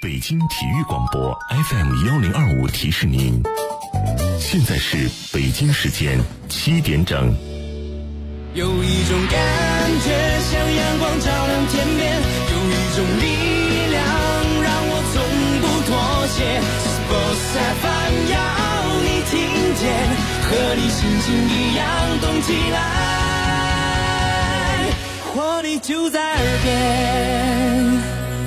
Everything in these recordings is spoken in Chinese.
北京体育广播 FM1025提示您，现在是北京时间7点整。 有一种感觉像阳光照亮天边，有一种力量让我从不妥协。Sports FM 要你听见，和你心情一样动起来，活力就在耳边。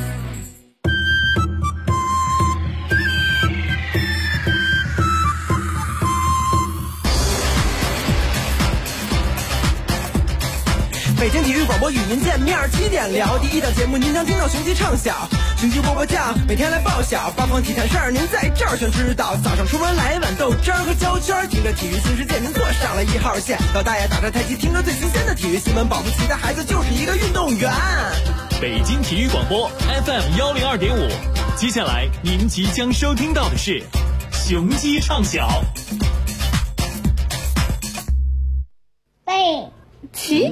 北京体育广播与您见面，7点聊第一档节目，您将听到雄鸡唱晓，雄鸡波波酱每天来报晓，八方体坛事儿您在这儿全知道。早上出门来碗豆汁儿和焦圈，听着体育新世界您坐上了1号线。老大爷打着太极，听着最新鲜的体育新闻，保不齐的孩子就是一个运动员。 北京体育广播 FM102.5，接下来您即将收听到的是雄鸡唱晓。 背起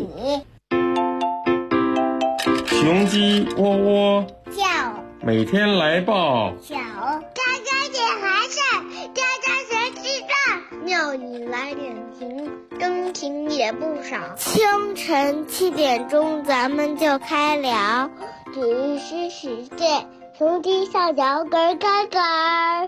雄鸡窝窝叫， 每天来报小家家点孩子，家家学知道，庙里来点情，真情也不少。清晨7点钟，咱们就开聊体育新世界，雄鸡上脚咯咯咯。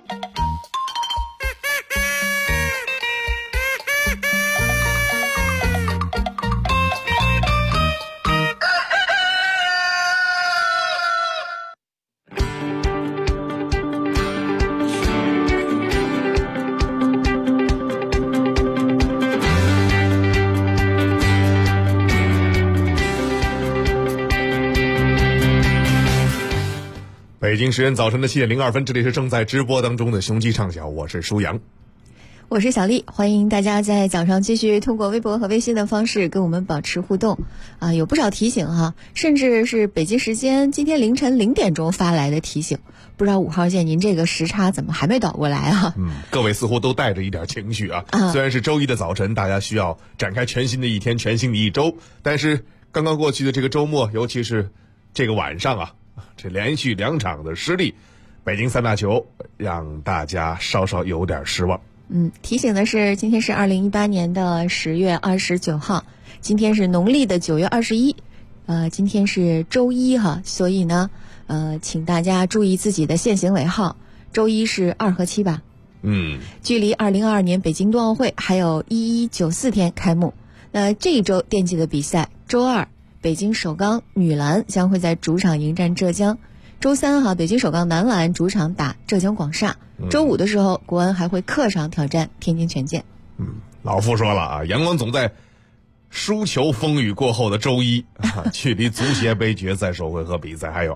北京时间早晨的7点02分，这里是正在直播当中的雄鸡唱晓，我是舒阳， 我是小丽，欢迎大家在早上继续通过微博和微信的方式跟我们保持互动啊，有不少提醒哈，甚至是北京时间今天凌晨0点钟发来的提醒，不知道5号线您这个时差怎么还没倒过来啊？ 各位似乎都带着一点情绪啊。虽然是周一的早晨，大家需要展开全新的一天，全新的一周，但是刚刚过去的这个周末，尤其是这个晚上啊，这连续2场的失利，北京3大球让大家稍稍有点失望。 提醒的是，今天是2018年的10月29号，今天是农历的9月21，今天是周一哈，所以呢，请大家注意自己的限行尾号，周一是2和7吧。距离2022年北京冬奥会还有1194天开幕。那这一周电竞的比赛，周二北京首钢女篮将会在主场迎战浙江。周三哈，北京首钢男篮主场打浙江广厦。周五的时候，国安还会客场挑战天津权健。 老傅说了啊，阳光总在输球风雨过后的周一距离足协杯决赛首回合比赛还有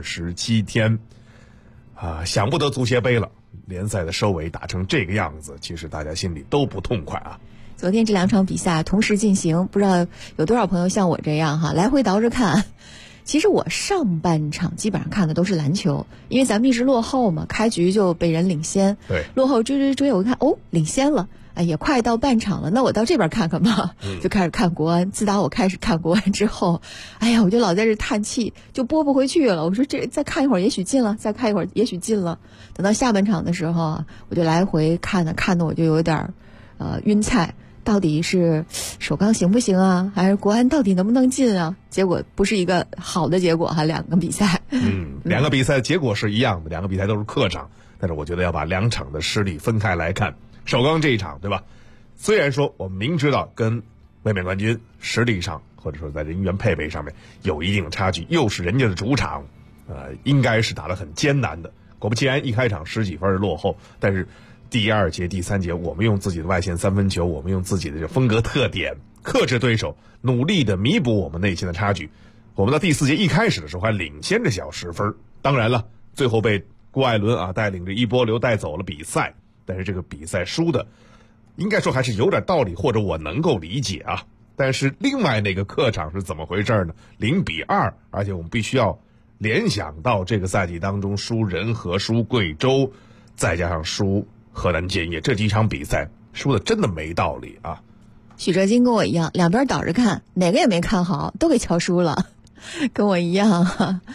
27天啊，想不得足协杯了，联赛的收尾打成这个样子，其实大家心里都不痛快啊。 昨天这2场比赛同时进行，不知道有多少朋友像我这样哈，来回倒着看。其实我上半场基本上看的都是篮球，因为咱们一直落后嘛，开局就被人领先， 对， 落后追，我一看领先了，也快到半场了，那我到这边看看吧，就开始看国安。自打我开始看国安之后，我就老在这叹气，就拨不回去了。我说这再看一会儿也许进了，再看一会儿也许进了。等到下半场的时候啊，我就来回看的我就有点晕菜。到底是首钢行不行啊，还是国安到底能不能进啊？结果不是一个好的结果哈，2个比赛。 2个比赛结果是一样的，2个比赛都是客场，但是我觉得要把2场的失利分开来看。首钢这一场，对吧？虽然说我们明知道跟卫冕冠军实力上或者说在人员配备上面有一定的差距，又是人家的主场，应该是打得很艰难的。果不其然，一开场10几分的落后，但是第2节、第3节，我们用自己的外线3分球，我们用自己的这风格特点克制对手，努力的弥补我们内心的差距。我们到第4节一开始的时候还领先着小10分，当然了，最后被郭艾伦带领着一波流带走了比赛。但是这个比赛输的，应该说还是有点道理，或者我能够理解啊。但是另外那个客场是怎么回事呢？0-2，而且我们必须要联想到这个赛季当中输仁和、输贵州，再加上输河南建业，这几场比赛输的真的没道理啊。 许哲金跟我一样，两边倒着看，哪个也没看好，都给敲输了，跟我一样。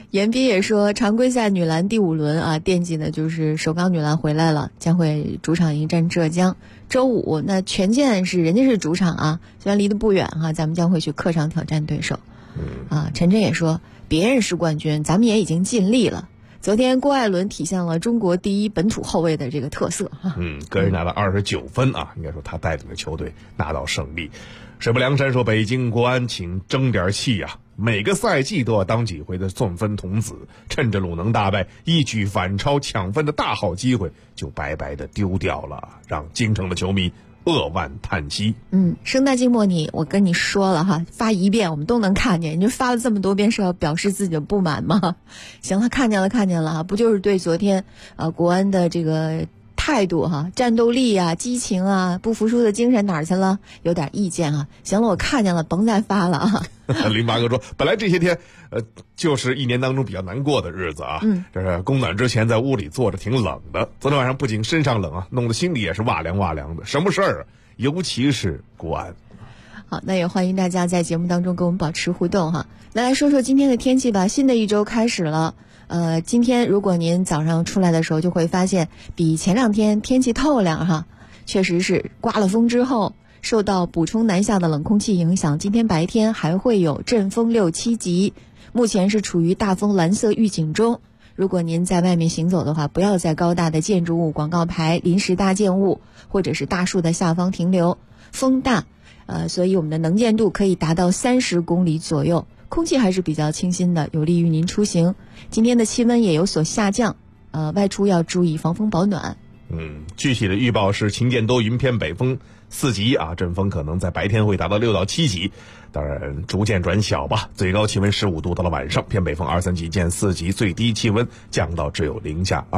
严斌也说，常规赛女篮第5轮啊，惦记的就是首钢女篮回来了，将会主场迎战浙江。周5那权健人家是主场啊，虽然离得不远哈，咱们将会去客场挑战对手。陈真也说，别人是冠军，咱们也已经尽力了。昨天郭艾伦体现了中国第一本土后卫的这个特色哈。 个人拿了29分啊，应该说他带领的球队拿到胜利。水泊梁山说，北京国安请争点气啊，每个赛季都要当几回的送分童子，趁着鲁能大败一举反超抢分的大好机会就白白的丢掉了，让京城的球迷扼腕叹息。 生大静默我跟你说了哈，发一遍我们都能看见，你就发了这么多遍是要表示自己的不满吗？行了，看见了哈，不就是对昨天国安的这个态度哈、战斗力啊、激情啊、不服输的精神哪儿去了？有点意见啊。行了，我看见了，甭再发了啊。 08哥说，本来这些天就是一年当中比较难过的日子啊。这是供暖之前在屋里坐着挺冷的，昨天晚上不仅身上冷啊，弄得心里也是哇凉哇凉的。什么事儿啊？尤其是国安。 好，那也欢迎大家在节目当中跟我们保持互动哈。那来说说今天的天气吧，新的一周开始了。今天如果您早上出来的时候，就会发现比前2天天气透亮哈，确实是刮了风之后，受到补充南下的冷空气影响，今天白天还会有阵风6、7级，目前是处于大风蓝色预警中。如果您在外面行走的话，不要在高大的建筑物、广告牌、临时搭建物或者是大树的下方停留，风大，所以我们的能见度可以达到30公里左右。空气还是比较清新的，有利于您出行。今天的气温也有所下降，外出要注意防风保暖。 具体的预报是晴间多云偏北风4级啊，阵风可能在白天会达到6到7级，当然逐渐转小吧。最高气温15度，到了晚上偏北风2、3级见4级，最低气温降到只有零上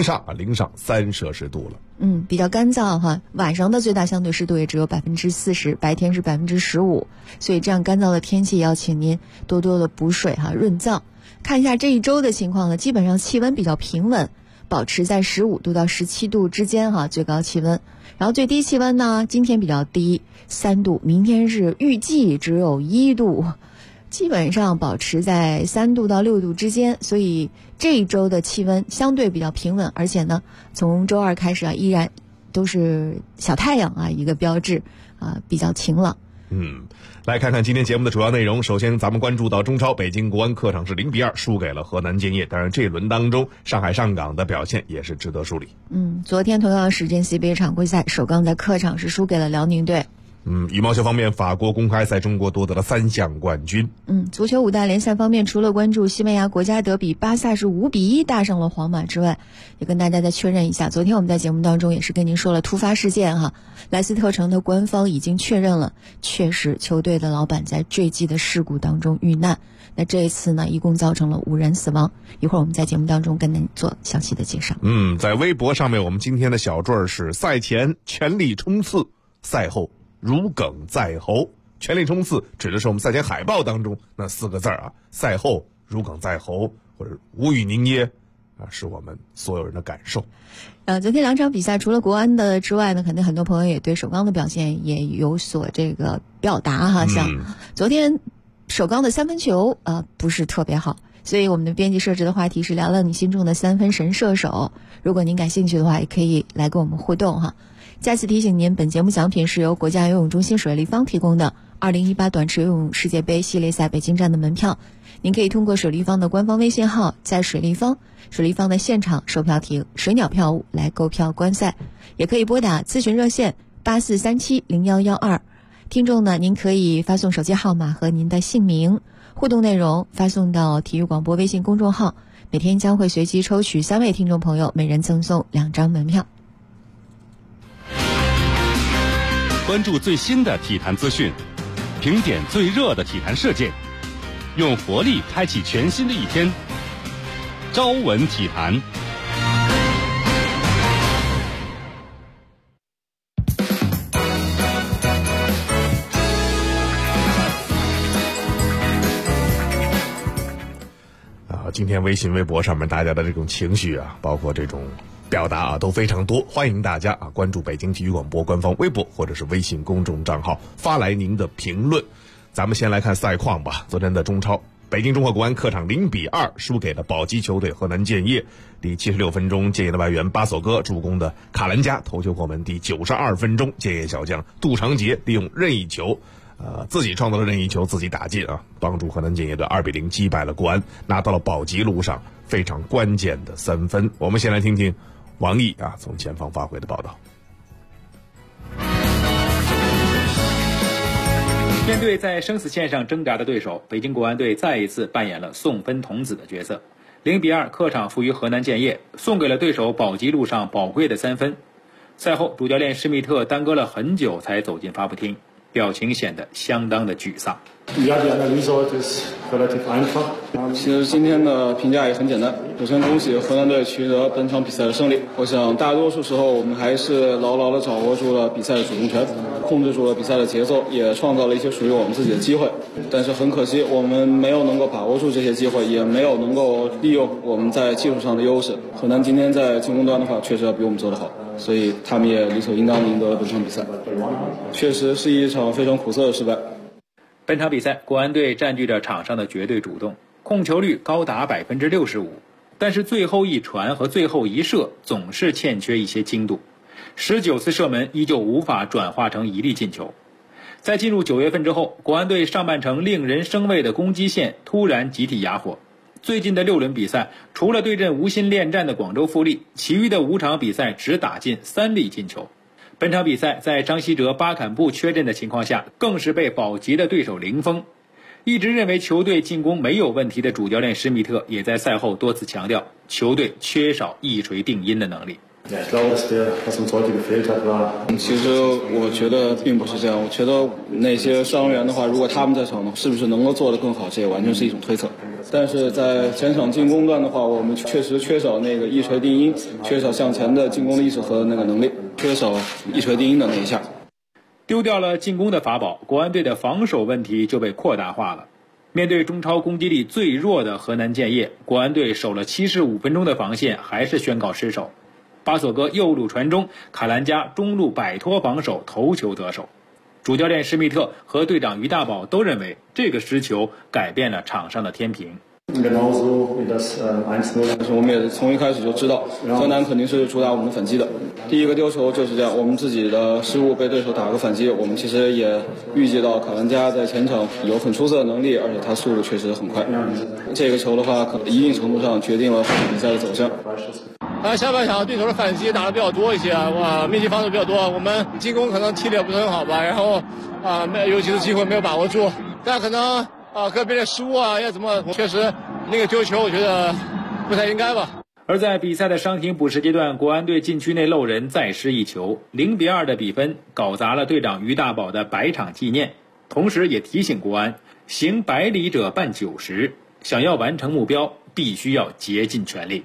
3摄氏度了。 比较干燥哈，晚上的最大相对湿度也只有40%，白天是15%，所以这样干燥的天气要请您多多的补水哈，润燥。看一下这一周的情况呢，基本上气温比较平稳，保持在15度到17度之间哈，最高气温。然后最低气温呢，今天比较低，3度，明天是预计只有1度，基本上保持在3度到6度之间，所以这一周的气温相对比较平稳，而且呢，从周2开始啊，依然都是小太阳啊一个标志啊，比较晴朗。 来看看今天节目的主要内容。首先咱们关注到中超，北京国安客场是0-2输给了河南建业，当然这一轮当中上海上港的表现也是值得梳理。 昨天同样时间 CBA 常规赛，首钢在客场是输给了辽宁队。 羽毛球方面，法国公开赛中国夺得了3项冠军。 足球5大联赛方面，除了关注西班牙国家德比巴萨是5-1大胜了皇马之外，也跟大家再确认一下，昨天我们在节目当中也是跟您说了突发事件哈，莱斯特城的官方已经确认了，确实球队的老板在坠机的事故当中遇难。那这一次呢，一共造成了5人死亡，一会儿我们在节目当中跟您做详细的介绍。 在微博上面，我们今天的小坠是赛前全力冲刺，赛后如鲠在喉。全力冲刺指的是我们赛前海报当中那4个字啊，赛后如鲠在喉或者无语凝噎啊，是我们所有人的感受。 昨天2场比赛，除了国安的之外呢，肯定很多朋友也对首钢的表现也有所这个表达哈。像昨天首钢的3分球不是特别好，所以我们的编辑设置的话题是聊聊你心中的3分神射手。如果您感兴趣的话，也可以来跟我们互动哈。再次提醒您，本节目奖品是由国家游泳中心水立方提供的2018短池游泳世界杯系列赛北京站的门票。您可以通过水立方的官方微信号，在水立方的现场售票亭水鸟票务来购票观赛，也可以拨打咨询热线84370112。听众呢，您可以发送手机号码和您的姓名，互动内容发送到体育广播微信公众号，每天将会随机抽取3位听众朋友，每人赠送2张门票。 关注最新的体坛资讯，评点最热的体坛事件，用活力开启全新的一天。朝闻体坛。 今天微信微博上面大家的这种情绪啊，包括这种表达啊，都非常多。欢迎大家关注北京体育广播官方微博或者是微信公众账号，发来您的评论。咱们先来看赛况吧。昨天的中超北京中赫国安客场0-2输给了保级球队河南建业。第76分钟，建业的外援巴索戈助攻的卡兰加头球破门。第92分钟，建业小将杜长杰利用任意球，自己创造了任意球，自己打进啊，帮助河南建业队2-0击败了国安，拿到了保级路上非常关键的3分。我们先来听听王毅从前方发回的报道。 面对在生死线上挣扎的对手，北京国安队再一次扮演了送分童子的角色。0-2客场负于河南建业，送给了对手保级路上宝贵的3分。赛后，主教练施密特耽搁了很久才走进发布厅，表情显得相当的沮丧。 其实今天的评价也很简单，首先恭喜河南队取得本场比赛的胜利。我想大多数时候我们还是牢牢地掌握住了比赛的主动权，控制住了比赛的节奏，也创造了一些属于我们自己的机会。但是很可惜，我们没有能够把握住这些机会，也没有能够利用我们在技术上的优势。河南今天在进攻端的话，确实要比我们做得好，所以他们也理所应当地赢得了本场比赛。确实是一场非常苦涩的失败。 本场比赛，国安队占据着场上的绝对主动，控球率高达65%，但是最后一传和最后一射总是欠缺一些精度，19次射门依旧无法转化成一粒进球。在进入9月份之后，国安队上半程令人生畏的攻击线突然集体哑火。最近的6轮比赛，除了对阵无心恋战的广州富力，其余的5场比赛只打进3粒进球。本场比赛在张稀哲、巴坎布缺阵的情况下，更是被保级的对手零封。一直认为球队进攻没有问题的主教练施密特也在赛后多次强调，球队缺少一锤定音的能力。 其实我觉得并不是这样，我觉得那些伤员的话，如果他们在场呢，是不是能够做得更好，这也完全是一种推测。但是在前场进攻端的话，我们确实缺少那个一锤定音，缺少向前的进攻的意识和那个能力，缺少一锤定音的那一下。 丢掉了进攻的法宝，国安队的防守问题就被扩大化了。面对中超攻击力最弱的河南建业，国安队守了75分钟的防线还是宣告失守。巴索戈右路传中，卡兰加中路摆脱防守，头球得手。主教练施密特和队长于大宝都认为这个失球改变了场上的天平。 但是我们也从一开始就知道河南肯定是主打我们的反击的。第一个丢球就是这样，我们自己的失误被对手打个反击。我们其实也预计到卡兰加在前场有很出色的能力，而且他速度确实很快。这个球的话，可能一定程度上决定了比赛的走向。 下半场对手的反击打得比较多一些，密集防守比较多，我们进攻可能踢得也不是很好吧，然后有几次机会没有把握住，但可能个别的失误要怎么，确实那个丢球我觉得不太应该吧。 而在比赛的伤停补时阶段，国安队禁区内漏人再失一球，0-2的比分搞砸了队长于大宝的100场纪念，同时也提醒国安行100里者半90，想要完成目标必须要竭尽全力。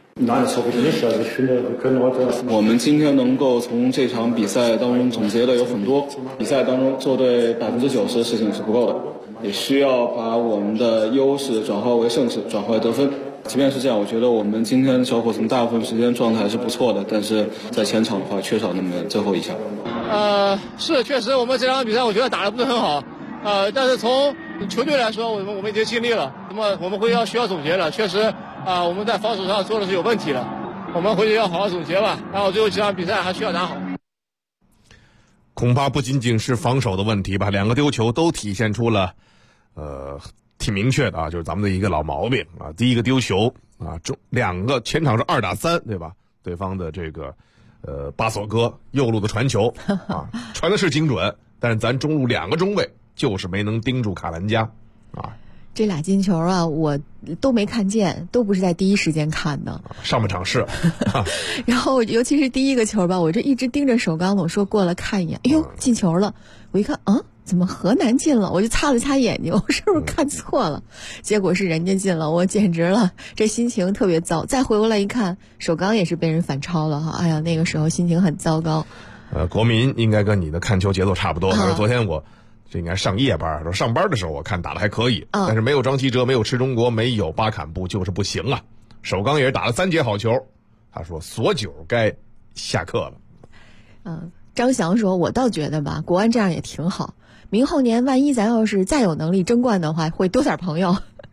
我们今天能够从这场比赛当中总结的有很多，比赛当中做对90%的事情是不够的，也需要把我们的优势转化为胜势，转化为得分。即便是这样，我觉得我们今天小伙子们大部分时间状态是不错的，但是在前场的话缺少那么最后一下。 是确实我们这场比赛我觉得打得不是很好，但是从球队来说，我们已经尽力了，那么我们需要总结了，确实我们在防守上做的是有问题的，我们回去要好好总结吧，然后最后几场比赛还需要打好。 恐怕不仅仅是防守的问题吧，两个丢球都体现出了挺明确的就是咱们的一个老毛病第一个丢球两个前场是2打3，对吧？对方的这个巴索戈右路的传球传的是精准，但是咱中路2个中卫就是没能盯住卡兰加这俩进球我都没看见，都不是在第一时间看的。 上半场是然后尤其是第一个球吧，我这一直盯着首钢，我说过来看一眼，哎呦进球了，我一看怎么河南进了，我就擦了擦眼睛，我是不是看错了？结果是人家进了，我简直了，这心情特别糟。再回过来一看，首钢也是被人反超了哎呀，那个时候心情很糟糕。 国民应该跟你的看球节奏差不多，但是昨天这应该上夜班，上班的时候我看打得还可以，但是没有张稀哲，没有池中国，没有巴坎布就是不行首钢也是打了3节好球，他说索9该下课了。 张翔说，我倒觉得吧，国安这样也挺好，明后年万一咱要是再有能力争冠的话，会多点朋友。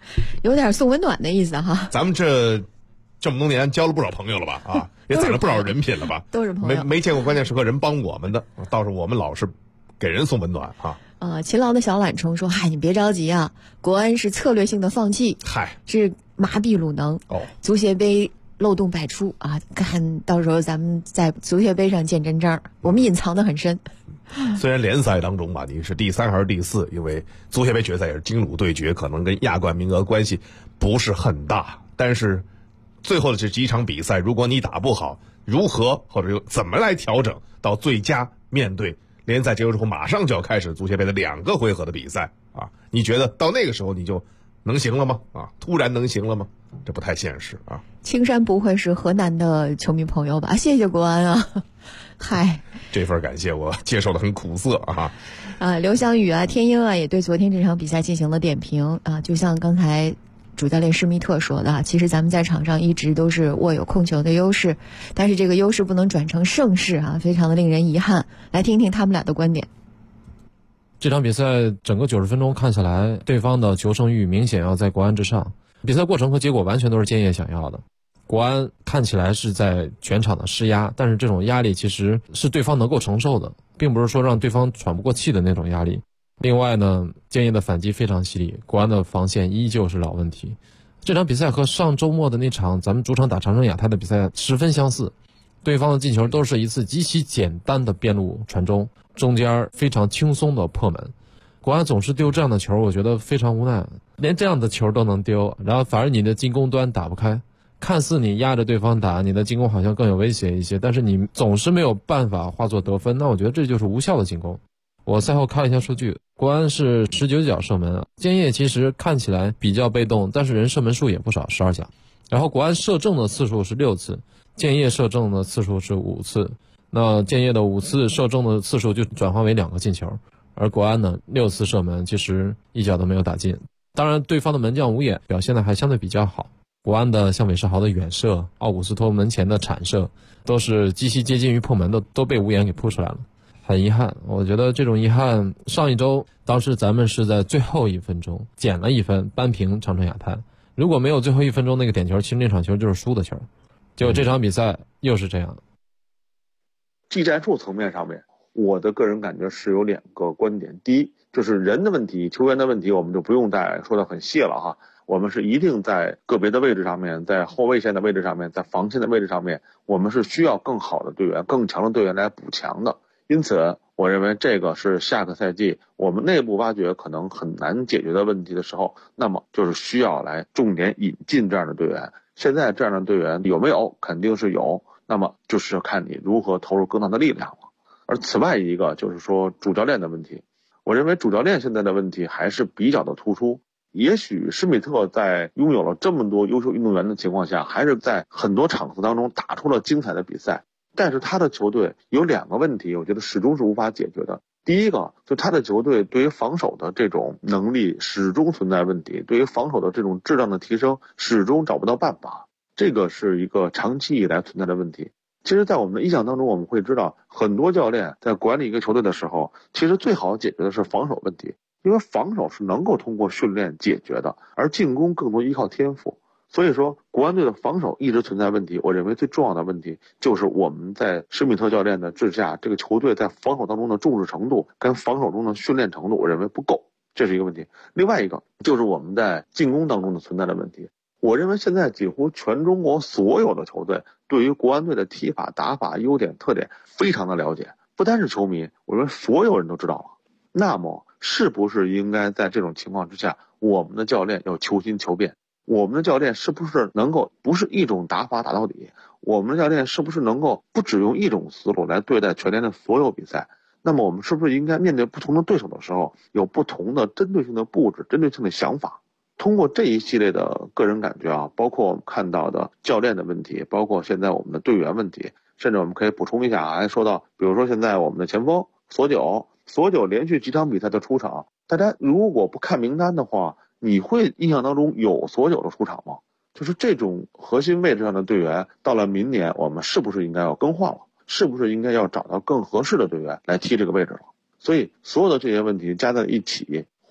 有点送温暖的意思哈。 咱们这么多年交了不少朋友了吧？啊，也攒了不少人品了吧？ 都是朋友， 没见过关键时刻人帮我们的，倒是我们老是给人送温暖啊。 勤劳的小懒虫说：“嗨，你别着急啊，国安是策略性的放弃，是麻痹鲁能。足协杯漏洞百出啊，看到时候咱们在足协杯上见真章，我们隐藏得很深。” 虽然联赛当中吧，你是第3还是第4，因为足协杯决赛也是京鲁对决，可能跟亚冠名额关系不是很大，但是最后的这几场比赛，如果你打不好，如何或者怎么来调整到最佳面对联赛结束之后马上就要开始足协杯的2个回合的比赛啊？你觉得到那个时候你就能行了吗？啊，突然能行了吗？这不太现实啊。 青山不会是河南的球迷朋友吧？谢谢国安啊。嗨， 这份感谢我接受的很苦涩啊。 刘翔宇啊，天鹰啊，也对昨天这场比赛进行了点评啊。就像刚才主教练施密特说的，其实咱们在场上一直都是握有控球的优势，但是这个优势不能转成胜势啊，非常的令人遗憾。来听听他们俩的观点。 这场比赛整个90分钟看下来，对方的求胜欲明显要在国安之上，比赛过程和结果完全都是建业想要的。国安看起来是在全场的施压，但是这种压力其实是对方能够承受的，并不是说让对方喘不过气的那种压力。另外呢，建业的反击非常犀利，国安的防线依旧是老问题。这场比赛和上周末的那场咱们主场打长春亚泰的比赛十分相似，对方的进球都是一次极其简单的边路传中，中间非常轻松的破门。国安总是丢这样的球，我觉得非常无奈，连这样的球都能丢，然后反而你的进攻端打不开，看似你压着对方打，你的进攻好像更有威胁一些，但是你总是没有办法化作得分，那我觉得这就是无效的进攻。我赛后看了一下数据，国安是19脚射门，建业其实看起来比较被动，但是人射门数也不少，12脚。然后国安射正的次数是6次，建业射正的次数是5次，那建业的5次射正的次数就转化为2个进球，而国安呢6次射门其实一脚都没有打进。当然对方的门将吴野表现的还相对比较好，国安的像韦世豪的远射，奥古斯托门前的铲射，都是极其接近于破门的，都被吴岩给扑出来了。很遗憾，我觉得这种遗憾，上一周当时咱们是在最后1分钟捡了1分扳平长春亚泰，如果没有最后1分钟那个点球，其实那场球就是输的球。结果这场比赛又是这样。 技战术层面上面，我的个人感觉是有2个观点。第一，就是人的问题，球员的问题，我们就不用再说得很细了哈。我们是一定在个别的位置上面，在后卫线的位置上面，在防线的位置上面，我们是需要更好的队员，更强的队员来补强的。因此我认为这个是下个赛季我们内部挖掘可能很难解决的问题的时候，那么就是需要来重点引进这样的队员。现在这样的队员有没有？肯定是有，那么就是看你如何投入更大的力量了。而此外一个就是说主教练的问题，我认为主教练现在的问题还是比较的突出。也许施密特在拥有了这么多优秀运动员的情况下，还是在很多场次当中打出了精彩的比赛，但是他的球队有2个问题，我觉得始终是无法解决的。第一个，就他的球队对于防守的这种能力始终存在问题，对于防守的这种质量的提升始终找不到办法，这个是一个长期以来存在的问题。其实在我们的印象当中，我们会知道很多教练在管理一个球队的时候，其实最好解决的是防守问题，因为防守是能够通过训练解决的，而进攻更多依靠天赋。所以说国安队的防守一直存在问题，我认为最重要的问题就是我们在施密特教练的治下，这个球队在防守当中的重视程度跟防守中的训练程度我认为不够，这是一个问题。另外一个就是我们在进攻当中的存在的问题，我认为现在几乎全中国所有的球队对于国安队的踢法打法优点特点非常的了解，不单是球迷，我认为所有人都知道了。那么是不是应该在这种情况之下，我们的教练要求新求变？我们的教练是不是能够不是一种打法打到底？我们的教练是不是能够不只用一种思路来对待全联的所有比赛？那么我们是不是应该面对不同的对手的时候，有不同的针对性的布置、针对性的想法？通过这一系列的个人感觉啊，包括我们看到的教练的问题，包括现在我们的队员问题，甚至我们可以补充一下，还说到比如说现在我们的前锋索九连续几场比赛的出场，大家如果不看名单的话，你会印象当中有索九的出场吗？就是这种核心位置上的队员，到了明年我们是不是应该要更换了？是不是应该要找到更合适的队员来踢这个位置了？所以所有的这些问题加在一起，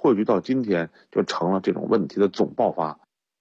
汇聚到今天，就成了这种问题的总爆发。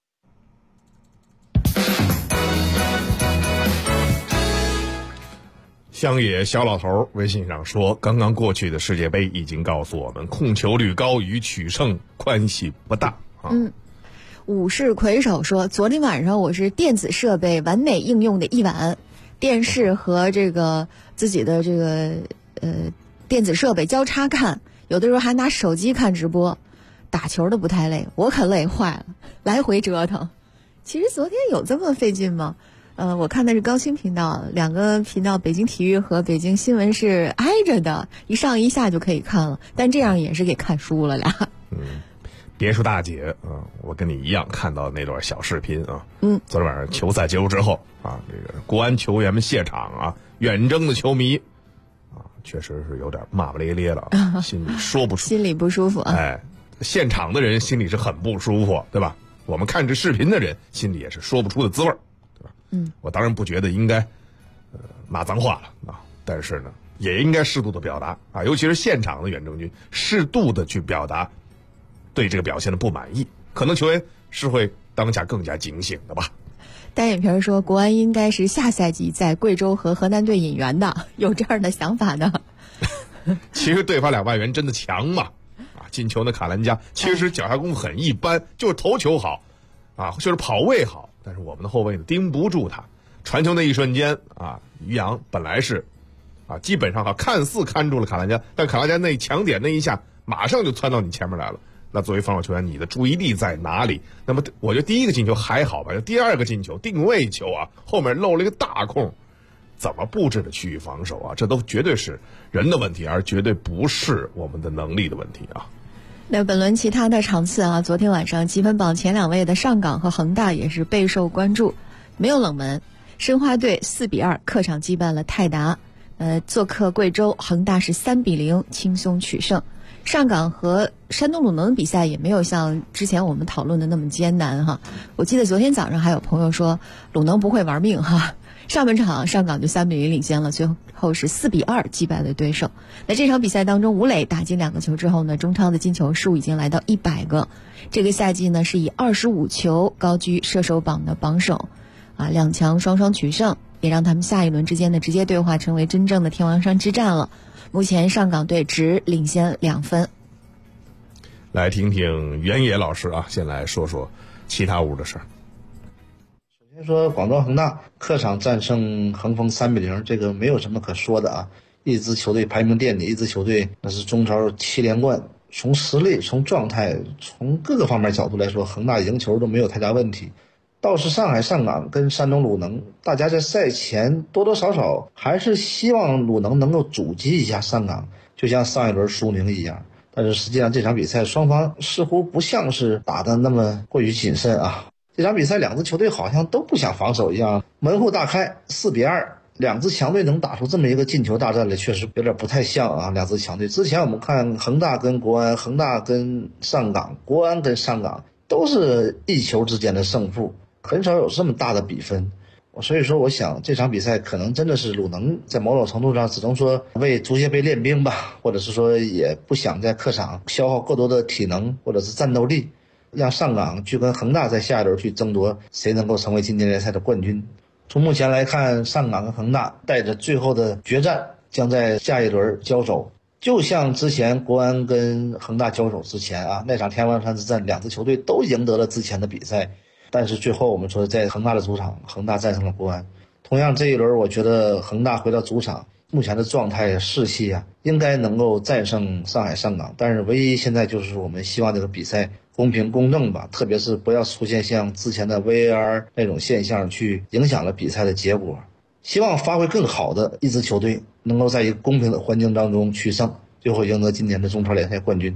乡野小老头微信上说，刚刚过去的世界杯已经告诉我们，控球率高与取胜关系不大啊。 武士魁首说，昨天晚上我是电子设备完美应用的一晚，电视和这个自己的这个电子设备交叉看，有的时候还拿手机看直播。打球的不太累，我可累坏了，来回折腾。其实昨天有这么费劲吗？我看的是高清频道，两个频道北京体育和北京新闻是挨着的，一上一下就可以看了，但这样也是给看输了俩。 别说大姐啊，我跟你一样看到那段小视频啊。昨天晚上球赛结束之后啊，这个国安球员们谢场啊，远征的球迷啊，确实是有点骂骂咧咧了，心里说不出， 心里不舒服啊。 现场的人心里是很不舒服，对吧？我们看这视频的人心里也是说不出的滋味，对吧？我当然不觉得应该骂脏话了啊，但是呢，也应该适度的表达啊，尤其是现场的远征军，适度的去表达对这个表现的不满意，可能球员是会当下更加警醒的吧。 单眼皮说，国安应该是下赛季在贵州和河南队引援的，有这样的想法的。 其实对方两外援真的强嘛？进球的卡兰加其实脚下功夫很一般，就是头球好啊，就是跑位好，但是我们的后卫呢盯不住他，传球那一瞬间啊，于洋本来是基本上看似看住了卡兰加，但卡兰加那强点那一下马上就窜到你前面来了。那作为防守球员，你的注意力在哪里？那么我觉得第一个进球还好吧，第二个进球定位球啊，后面漏了一个大空，怎么布置的区域防守啊？这都绝对是人的问题，而绝对不是我们的能力的问题啊。 那本轮其他的场次啊，昨天晚上积分榜前2位的上港和恒大也是备受关注，没有冷门。申花队4-2客场击败了泰达，做客贵州，恒大是3-0轻松取胜。上港和山东鲁能的比赛也没有像之前我们讨论的那么艰难哈。我记得昨天早上还有朋友说鲁能不会玩命哈。上半场上港就3-0领先了，最后是4-2击败了对手。那这场比赛当中，吴磊打进2个球之后呢，中超的进球数已经来到100个。这个赛季呢是以25球高居射手榜的榜首，两强双双取胜，也让他们下一轮之间的直接对话成为真正的天王山之战了。目前上港队只领先2分。 来听听袁野老师啊，先来说说其他屋的事儿。 先说广州恒大客场战胜恒丰3-0，这个没有什么可说的啊。一支球队排名垫底，一支球队那是中超7连冠，从实力、从状态、从各个方面角度来说，恒大赢球都没有太大问题。倒是上海上港跟山东鲁能，大家在赛前多多少少还是希望鲁能能够阻击一下上港，就像上一轮苏宁一样。但是实际上这场比赛双方似乎不像是打得那么过于谨慎啊。这场比赛两支球队好像都不想防守一样，门户大开，4-2，两支强队能打出这么一个进球大战来，确实有点不太像啊。两支强队之前我们看恒大跟国安，恒大跟上港，国安跟上港都是1球之间的胜负，很少有这么大的比分。所以说我想这场比赛可能真的是鲁能在某种程度上只能说为足协杯练兵吧，或者是说也不想在客场消耗过多的体能或者是战斗力，让上港去跟恒大在下一轮去争夺谁能够成为今年联赛的冠军。从目前来看，上港跟恒大带着最后的决战将在下一轮交手，就像之前国安跟恒大交手之前啊，那场天王山之战两支球队都赢得了之前的比赛，但是最后我们说在恒大的主场，恒大战胜了国安。同样这一轮我觉得恒大回到主场目前的状态士气啊，应该能够战胜上海上港，但是唯一现在就是我们希望这个比赛公平公正吧，特别是不要出现像之前的 VAR 那种现象去影响了比赛的结果。希望发挥更好的一支球队能够在一个公平的环境当中取胜，最后赢得今年的中超联赛冠军。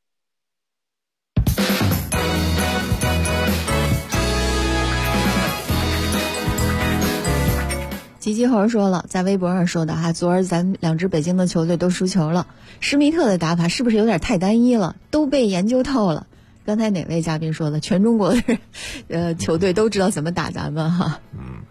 吉吉猴说了，在微博上说的哈，昨儿咱两支北京的球队都输球了，施密特的打法是不是有点太单一了？都被研究透了。刚才哪位嘉宾说的？全中国的球队都知道怎么打咱们哈。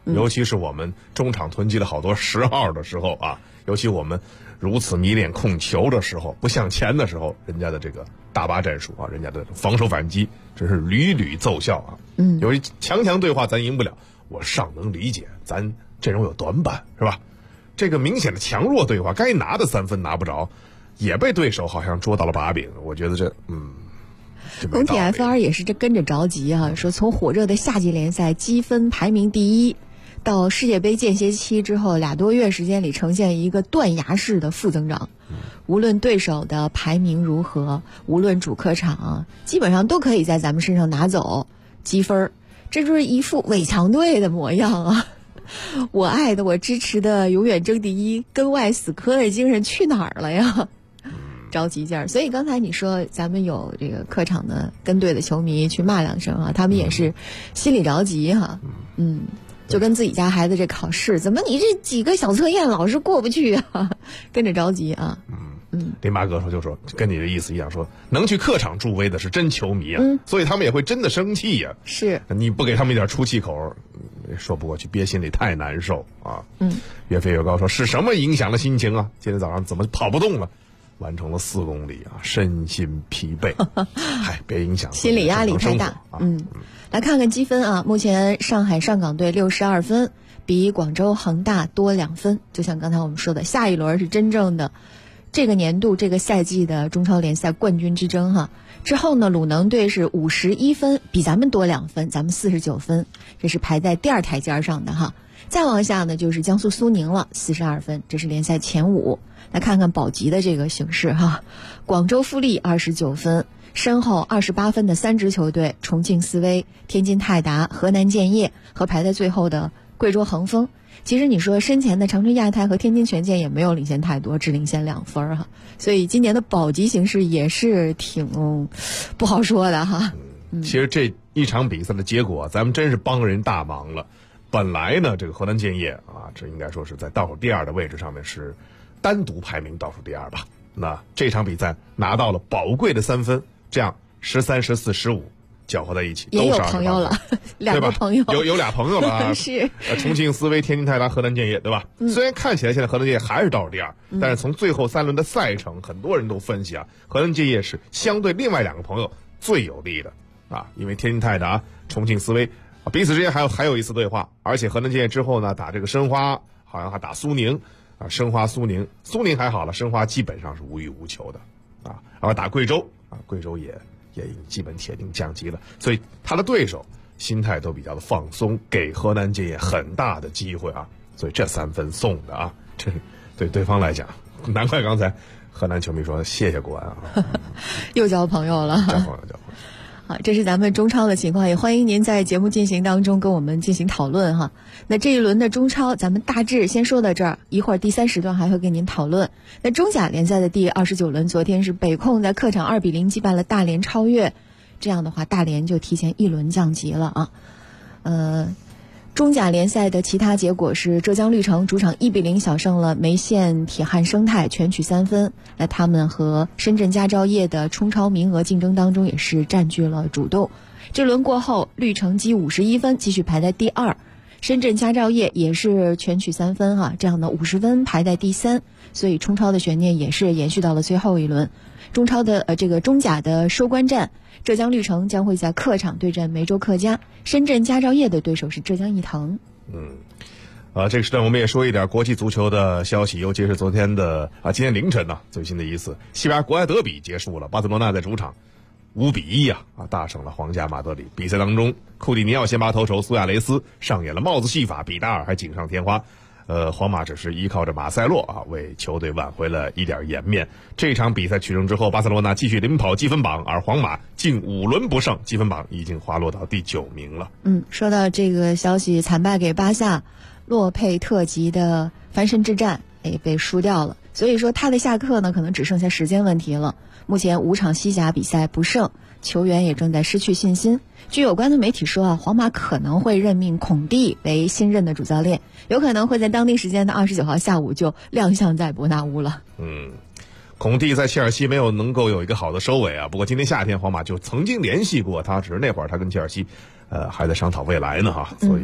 尤其是我们中场囤积了好多10号的时候啊，尤其我们如此迷恋控球的时候，不向前的时候，人家的这个大巴战术啊，人家的防守反击真是屡屡奏效啊。有一强对话咱赢不了，我尚能理解，咱阵容有短板是吧？这个明显的强弱对话，该拿的3分拿不着，也被对手好像捉到了把柄。我觉得这工体 FR 也是这跟着着急啊，说从火热的夏季联赛积分排名第一，到世界杯间歇期之后2多月时间里呈现一个断崖式的负增长。无论对手的排名如何，无论主客场，基本上都可以在咱们身上拿走积分，这就是一副伪强队的模样啊！我爱的，我支持的，永远争第一，跟外死磕的精神去哪儿了呀？着急劲儿。所以刚才你说咱们有这个客场的跟队的球迷去骂2声啊，他们也是心里着急哈。就跟自己家孩子这考试，怎么你这几个小测验老是过不去啊？跟着着急啊。 林八哥就说跟你的意思一样，说能去客场助威的是真球迷啊，所以他们也会真的生气呀。 是你不给他们一点出气口，说不过去，憋心里太难受啊。越飞越高说是什么影响了心情啊？今天早上怎么跑不动了？完成了4公里啊，身心疲惫。别影响， 心理压力太大。来看看积分啊，目前上海上港队62分，比广州恒大多2分。就像刚才我们说的，下一轮是真正的这个年度这个赛季的中超联赛冠军之争哈。之后呢，鲁能队是51分，比咱们多2分，咱们49分，这是排在第2台阶上的哈。再往下呢，就是江苏苏宁了，42分，这是联赛前5。来看看保级的这个形势哈，广州富力29分，身后28分的3支球队，重庆斯威、天津泰达、河南建业和排在最后的贵州恒丰。其实你说身前的长春亚泰和天津权健也没有领先太多，只领先2分哈。所以今年的保级形势也是挺不好说的哈。 其实这一场比赛的结果，咱们真是帮人大忙了。本来呢，这个河南建业啊，这应该说是在倒数第2的位置上面是单独排名倒数第2吧。那这场比赛拿到了宝贵的3分，这样13、14、15搅和在一起， 也有朋友了，2个朋友， 有俩朋友了啊。 是重庆斯威、天津泰达、河南建业，对吧？虽然看起来现在河南建业还是倒数第2，但是从最后3轮的赛程，很多人都分析啊，河南建业是相对另外2个朋友最有利的啊，因为天津泰达、重庆斯威彼此之间还有一次对话，而且河南建业之后呢，打这个申花，好像还打苏宁啊，申花、苏宁还好了，申花基本上是无欲无求的啊，然后打贵州啊，贵州也基本铁定降级了，所以他的对手心态都比较的放松，给河南建业很大的机会啊，所以这3分送的啊，这是对对方来讲，难怪刚才河南球迷说谢谢国安啊， 又交朋友了， 交朋友。 好，这是咱们中超的情况，也欢迎您在节目进行当中跟我们进行讨论哈。那这一轮的中超，咱们大致先说到这儿，一会儿第3时段还会跟您讨论。那中甲联赛的第29轮，昨天是北控在客场2比0击败了大连超越，这样的话大连就提前1轮降级了啊。中甲联赛的其他结果是浙江绿城主场1比0小胜了梅县铁汉生态，全取3分。那他们和深圳佳兆业的冲超名额竞争当中也是占据了主动。这轮过后，绿城积51分，继续排在第2。深圳佳兆业也是全取3分哈，这样的50分排在第3。所以冲超的悬念也是延续到了最后一轮。中超的这个中甲的收官战，浙江绿城将会在客场对阵梅州客家，深圳佳兆业的对手是浙江毅腾。 这个时段我们也说一点国际足球的消息，尤其是昨天的今天凌晨呢，最新的一次西班牙国爱德比结束了，巴塞罗那在主场5比1大胜了皇家马德里。比赛当中，库蒂尼奥先发投手苏亚雷斯上演了帽子戏法，比达尔还锦上添花。皇马只是依靠着马塞洛为球队挽回了一点颜面。这场比赛取胜之后，巴塞罗那继续领跑积分榜，而皇马近5轮不胜，积分榜已经滑落到第9名了。 说到这个消息，惨败给巴萨，洛佩特吉的翻身之战被输掉了，所以说他的下课呢，可能只剩下时间问题了。目前5场西甲比赛不胜，球员也正在失去信心。据有关的媒体说皇马可能会任命孔蒂为新任的主教练，有可能会在当地时间的29号下午就亮相在伯纳乌了。 孔蒂在切尔西没有能够有一个好的收尾啊，不过今年夏天皇马就曾经联系过他，只是那会儿他跟切尔西还在商讨未来呢所以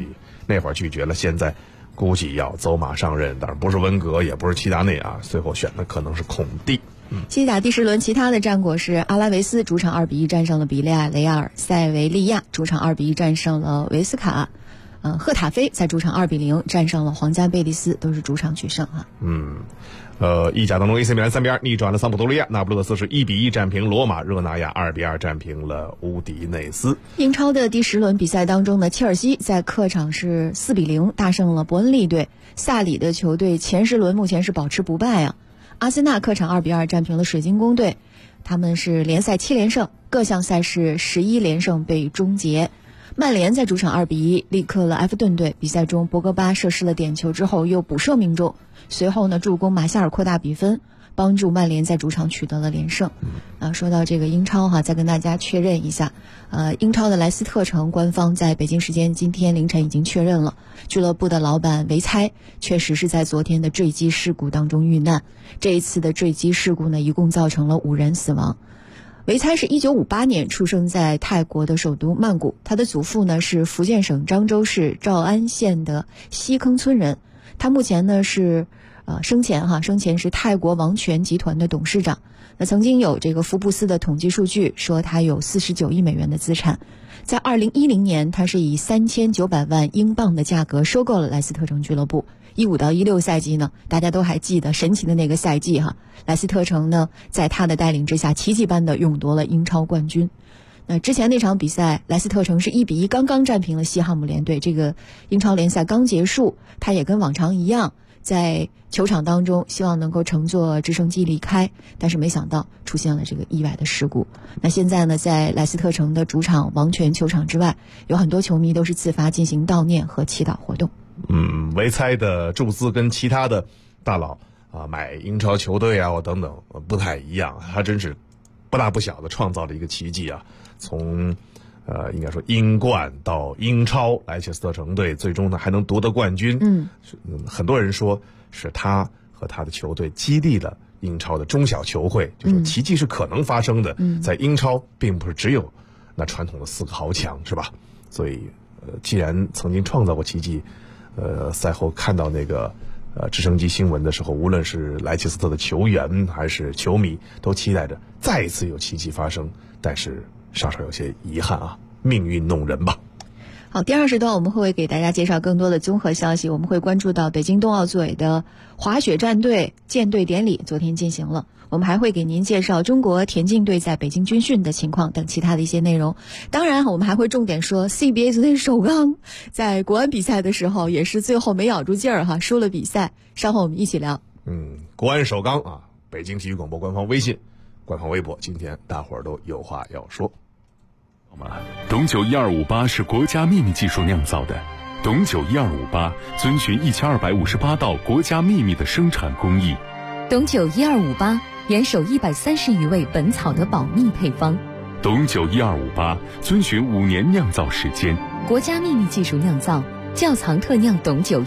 那会儿拒绝了，现在估计要走马上任，当然不是温格，也不是齐达内啊，最后选的可能是孔蒂。 西甲第10轮其他的战果是阿拉维斯主场2-1战胜了比利亚雷亚尔，塞维利亚主场2-1战胜了维斯卡，赫塔菲在主场2-0战胜了皇家贝蒂斯，都是主场取胜啊。 意甲当中 AC 米兰3-2逆转了桑普多利亚，那不勒斯是1-1战平罗马，热那亚2-2战平了乌迪内斯。 英超的第10轮比赛当中呢，切尔西在客场是4-0大胜了伯恩利队，萨里的球队前10轮目前是保持不败啊。阿森纳客场2-2战平了水晶宫队，他们是联赛7连胜，各项赛事11连胜被终结。曼联在主场2-1力克了埃弗顿队，比赛中博格巴射失了点球之后又补射命中，随后呢助攻马夏尔扩大比分，帮助曼联在主场取得了连胜。说到这个英超哈，再跟大家确认一下，英超的莱斯特城官方在北京时间今天凌晨已经确认了，俱乐部的老板维猜确实是在昨天的坠机事故当中遇难。这一次的坠机事故呢，一共造成了5人死亡。维猜是1958年出生在泰国的首都曼谷，他的祖父呢是福建省漳州市诏安县的西坑村人。他目前呢是生前是泰国王权集团的董事长。那曾经有这个福布斯的统计数据说他有49亿美元的资产。在2010年，他是以3900万英镑的价格收购了莱斯特城俱乐部。15到16赛季呢，大家都还记得神奇的那个赛季哈，莱斯特城呢在他的带领之下奇迹般的勇夺了英超冠军。那之前那场比赛，莱斯特城是1-1刚刚战平了西汉姆联队。这个英超联赛刚结束，他也跟往常一样在球场当中希望能够乘坐直升机离开，但是没想到出现了这个意外的事故。那现在呢，在莱斯特城的主场王权球场之外，有很多球迷都是自发进行悼念和祈祷活动。 维猜的注资跟其他的大佬买英超球队啊等等不太一样，他真是不大不小的创造了一个奇迹啊！从应该说英冠到英超，莱切斯特城队最终呢还能夺得冠军。很多人说是他和他的球队激励了英超的中小球会，就说奇迹是可能发生的。在英超并不是只有那传统的4个豪强，是吧？所以既然曾经创造过奇迹，赛后看到那个直升机新闻的时候，无论是莱切斯特的球员还是球迷，都期待着再一次有奇迹发生，但是稍稍有些遗憾啊，命运弄人吧。 好，第2时段我们会给大家介绍更多的综合消息，我们会关注到北京冬奥组委的滑雪战队建队典礼昨天进行了，我们还会给您介绍中国田径队在北京军训的情况等其他的一些内容。当然我们还会重点说 CBA 昨天首钢在国安比赛的时候也是最后没咬住劲儿输了比赛，稍后我们一起聊。 国安首钢啊，北京体育广播官方微信、官方微博，今天大伙儿都有话要说。 董酒1258是国家秘密技术酿造的，董酒1258遵循1258道国家秘密的生产工艺。 董酒1258严守130余味本草的保密配方。 董酒1258遵循5年酿造时间， 国家秘密技术酿造，窖藏特酿董酒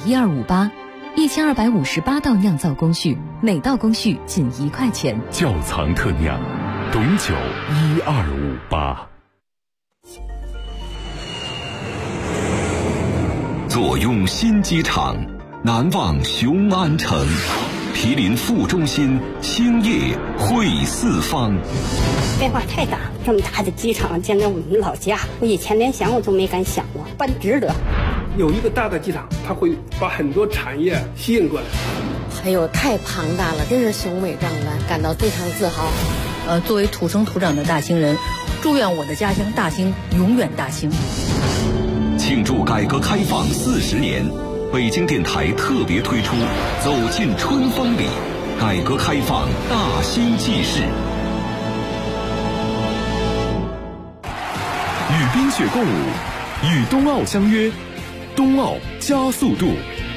1258，1258道酿造工序，每道工序仅1块钱。 窖藏特酿，董酒1258。 坐拥新机场，难忘雄安城，毗邻副中心，兴业汇四方。 变化太大，这么大的机场建在我们老家，我以前连想我都没敢想过，办值得。 有一个大的机场，它会把很多产业吸引过来。 哎呦，太庞大了，真是雄伟壮观，感到非常自豪。 作为土生土长的大兴人，祝愿我的家乡大兴永远大兴。 庆祝改革开放40年，北京电台特别推出《走进春风里》，改革开放大兴纪事。 与冰雪共舞，与冬奥相约，冬奥加速度。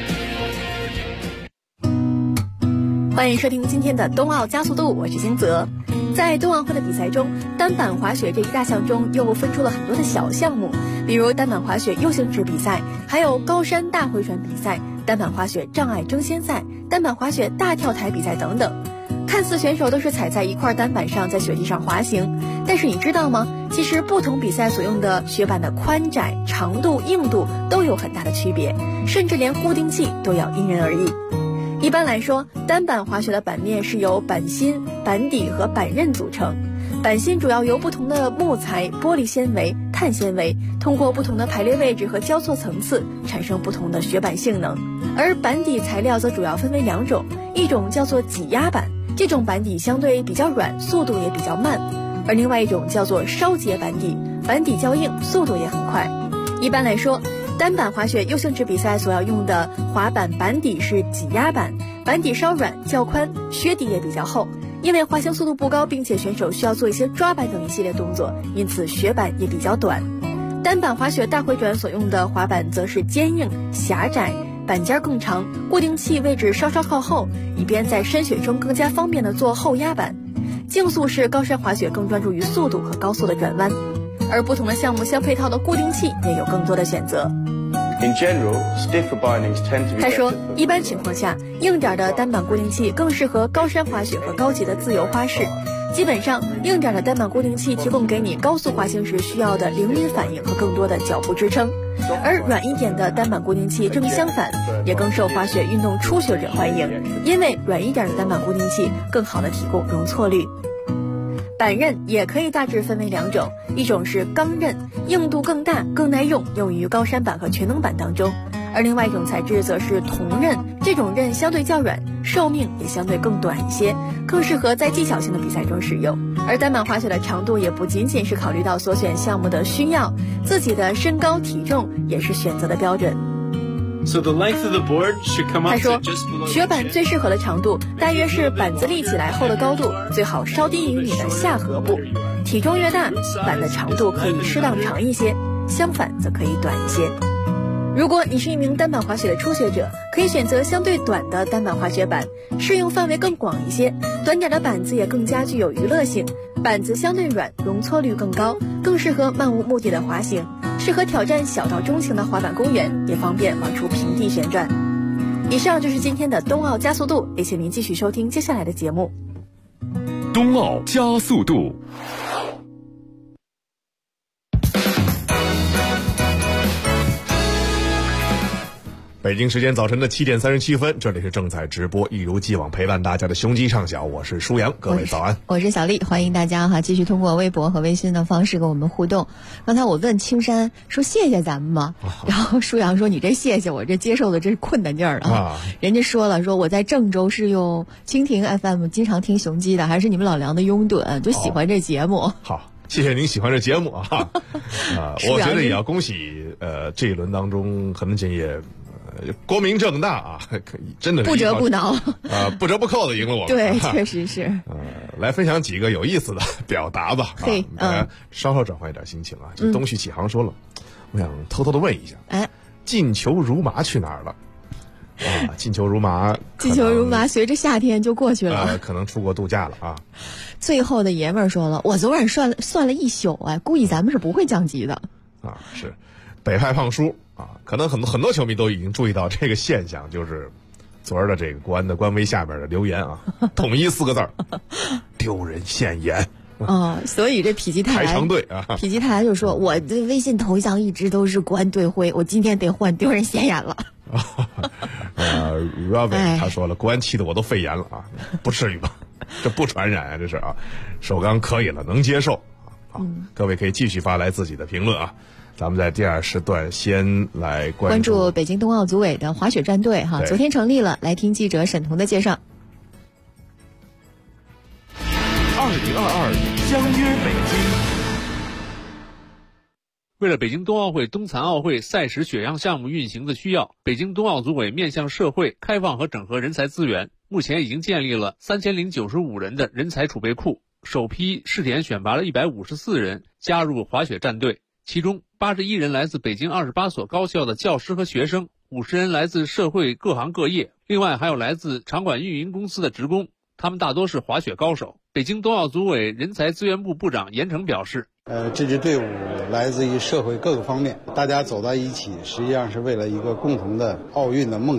欢迎收听今天的冬奥加速度，我是金泽。在冬奥会的比赛中，单板滑雪这一大项中又分出了很多的小项目，比如单板滑雪 U 型池比赛，还有高山大回旋比赛、单板滑雪障碍争先赛、单板滑雪大跳台比赛等等。 看似选手都是踩在一块单板上在雪地上滑行，但是你知道吗？其实不同比赛所用的雪板的宽窄、长度、硬度都有很大的区别，甚至连固定器都要因人而异。一般来说，单板滑雪的板面是由板芯、板底和板刃组成。板芯主要由不同的木材、玻璃纤维、碳纤维通过不同的排列位置和交错层次产生不同的雪板性能，而板底材料则主要分为2种，一种叫做挤压板，这种板底相对比较软，速度也比较慢，而另外一种叫做烧结板底，板底较硬，速度也很快。一般来说，单板滑雪U性质比赛所要用的滑板板底是挤压板，板底稍软较宽，靴底也比较厚。因为滑行速度不高，并且选手需要做一些抓板等一系列动作，因此雪板也比较短。单板滑雪大回转所用的滑板则是坚硬、狭窄，板尖更长，固定器位置稍稍靠后，以便在深雪中更加方便地做后压板。竞速式高山滑雪更专注于速度和高速的转弯，而不同的项目相配套的固定器也有更多的选择。他说，一般情况下，硬点的单板固定器更适合高山滑雪和高级的自由花式。基本上，硬点的单板固定器提供给你高速滑行时需要的灵敏反应和更多的脚步支撑，而软一点的单板固定器正相反，也更受滑雪运动初学者欢迎，因为软一点的单板固定器更好的提供容错率。板刃也可以大致分为2种，一种是钢刃，硬度更大更耐用，用于高山板和全能板当中，而另外一种材质则是铜刃，这种刃相对较软，寿命也相对更短一些，更适合在技巧性的比赛中使用。而单板滑雪的长度也不仅仅是考虑到所选项目的需要，自己的身高体重也是选择的标准。他说，雪板最适合的长度大约是板子立起来后的高度，最好稍低于你的下颌部。体重越大，板的长度可以适当长一些，相反则可以短一些。如果你是一名单板滑雪的初学者，可以选择相对短的单板滑雪板，适用范围更广一些，短点的板子也更加具有娱乐性，板子相对软，容错率更高，更适合漫无目的的滑行，适合挑战小到中型的滑板公园，也方便玩出平地旋转。以上就是今天的冬奥加速度，也请您继续收听接下来的节目。 冬奥加速度。 北京时间早晨的7点37分，这里是正在直播，一如既往陪伴大家的雄鸡唱晓，我是舒阳，各位早安。 我是小丽，欢迎大家继续通过微博和微信的方式跟我们互动。刚才我问青山说谢谢咱们吗？然后舒阳说你这谢谢我这接受的真是困难劲儿了。人家说了，说我在郑州是用蜻蜓 FM 经常听雄鸡的，还是你们老梁的拥趸，就喜欢这节目。 好，谢谢您喜欢这节目啊。我觉得也要恭喜这一轮当中何文锦也光明正大啊，真的是不折不挠不折不扣的赢了我们。 对，确实是。 来分享几个有意思的表达吧。稍稍转换一点心情啊。就东旭启航说了，我想偷偷的问一下，进球如麻去哪儿了？进球如麻随着夏天就过去了，可能出国度假了啊。 最后的爷们儿说了，我昨晚算了一宿，估计咱们是不会降级的啊。是北派胖叔啊，可能很多球迷都已经注意到这个现象，就是昨儿的这个国安的官微下边的留言啊，统一4个字丢人现眼。 所以这否极泰来排长队啊， 否极泰来就说，我的微信头像一直都是国安队徽，我今天得换丢人现眼了。 Robin 他说了，国安气得我都肺炎了啊，不至于吧？这不传染啊，这是啊，首钢可以了，能接受啊。各位可以继续发来自己的评论啊。咱们在第2时段先来关注北京冬奥组委的滑雪战队哈，昨天成立了，来听记者沈彤的介绍。 2022相约北京。 为了北京冬奥会、冬残奥会赛事雪样项目运行的需要，北京冬奥组委面向社会开放和整合人才资源，目前已经建立了3095人的人才储备库，首批试点选拔了154人加入滑雪战队，其中81人来自北京28所高校的教师和学生，50人来自社会各行各业，另外还有来自场馆运营公司的职工，他们大多是滑雪高手。北京冬奥组委人才资源部部长严成表示， 这支队伍来自于社会各个方面，大家走到一起，实际上是为了一个共同的奥运的梦想。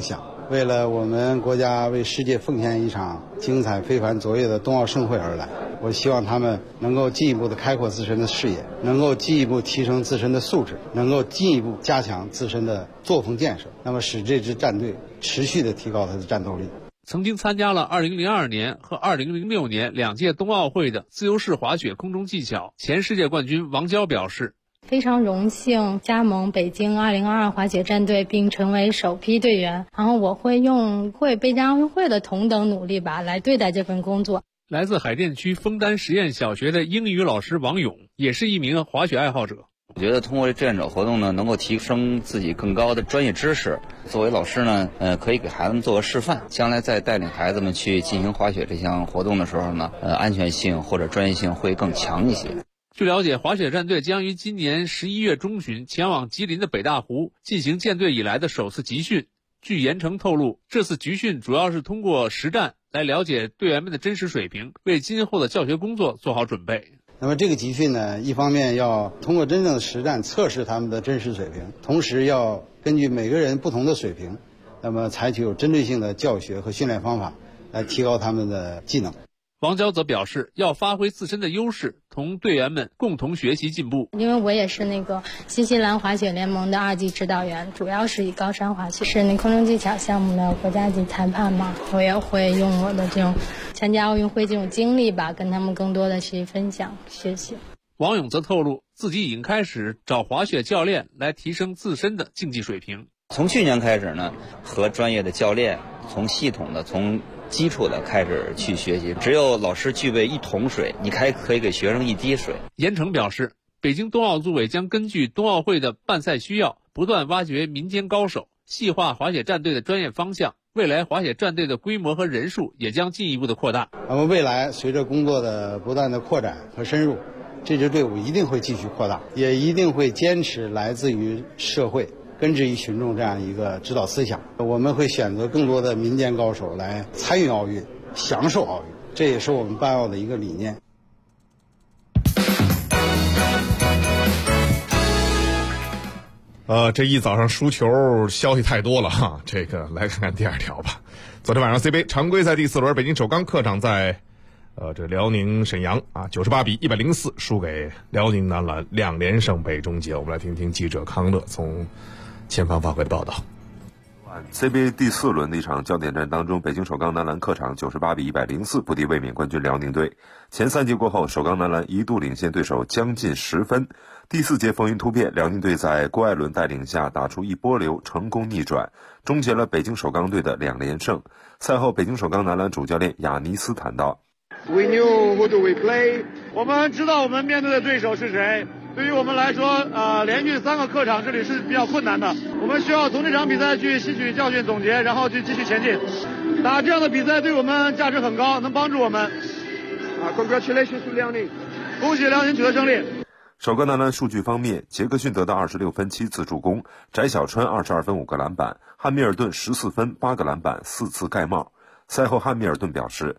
为了我们国家为世界奉献一场精彩非凡卓越的冬奥盛会而来。我希望他们能够进一步的开阔自身的视野，能够进一步提升自身的素质，能够进一步加强自身的作风建设，那么使这支战队持续的提高它的战斗力。 曾经参加了2002年和2006年2届冬奥会的自由式滑雪空中技巧前世界冠军王娇表示， 非常荣幸加盟北京2022滑雪战队，并成为首批队员。然后我会用北京奥运会的同等努力吧来对待这份工作。 来自海淀区枫丹实验小学的英语老师王勇也是一名滑雪爱好者。 我觉得通过志愿者活动呢，能够提升自己更高的专业知识。作为老师呢，可以给孩子们做个示范，将来在带领孩子们去进行滑雪这项活动的时候呢，安全性或者专业性会更强一些。 据了解，滑雪战队将于今年11月中旬前往吉林的北大湖进行建队以来的首次集训。据严成透露，这次集训主要是通过实战来了解队员们的真实水平，为今后的教学工作做好准备。 那么这个集训呢，一方面要通过真正的实战测试他们的真实水平，同时要根据每个人不同的水平，那么采取有针对性的教学和训练方法来提高他们的技能。 王娇则表示，要发挥自身的优势，同队员们共同学习进步。 因为我也是新西兰滑雪联盟的2级指导员，主要是以高山滑雪，是空中技巧项目的国家级裁判嘛。我也会用我的这种参加奥运会这种经历吧，跟他们更多的去分享学习。 王勇则透露，自己已经开始找滑雪教练来提升自身的竞技水平。 从去年开始呢，和专业的教练从系统的从基础的开始去学习，只有老师具备1桶水，你可以给学生1滴水。 严成表示，北京冬奥组委将根据冬奥会的办赛需要，不断挖掘民间高手，细化滑雪战队的专业方向。未来滑雪战队的规模和人数也将进一步的扩大。 那么未来随着工作的不断的扩展和深入，这支队伍一定会继续扩大，也一定会坚持来自于社会根植于群众这样一个指导思想。我们会选择更多的民间高手来参与奥运，享受奥运，这也是我们办奥的一个理念。 这一早上输球消息太多了哈，这个来看看第2条吧。昨天晚上 C 杯常规赛第4轮，北京首钢客场在这辽宁沈阳98比104输给辽宁男篮，2连胜被终结。我们来听听记者康乐从前方发回的报道。 CBA 第4轮的一场焦点战当中，北京首钢男篮客场98比104不敌卫冕冠军辽宁队。前3节过后，首钢男篮一度领先对手将近10分。第4节风云突变，辽宁队在郭艾伦带领下打出一波流，成功逆转，终结了北京首钢队的2连胜。赛后，北京首钢男篮主教练亚尼斯谈到 ：“We knew who do we play。我们知道我们面对的对手是谁。对于我们来说，连续3个客场这里是比较困难的。我们需要从这场比赛去吸取教训、总结，然后去继续前进。打这样的比赛对我们价值很高，能帮助我们。Congratulations to 辽宁，恭喜辽宁取得胜利。” 首钢男篮数据方面，杰克逊得到26分7次助攻，翟小川22分5个篮板，汉密尔顿14分8个篮板4次盖帽。赛后汉密尔顿表示，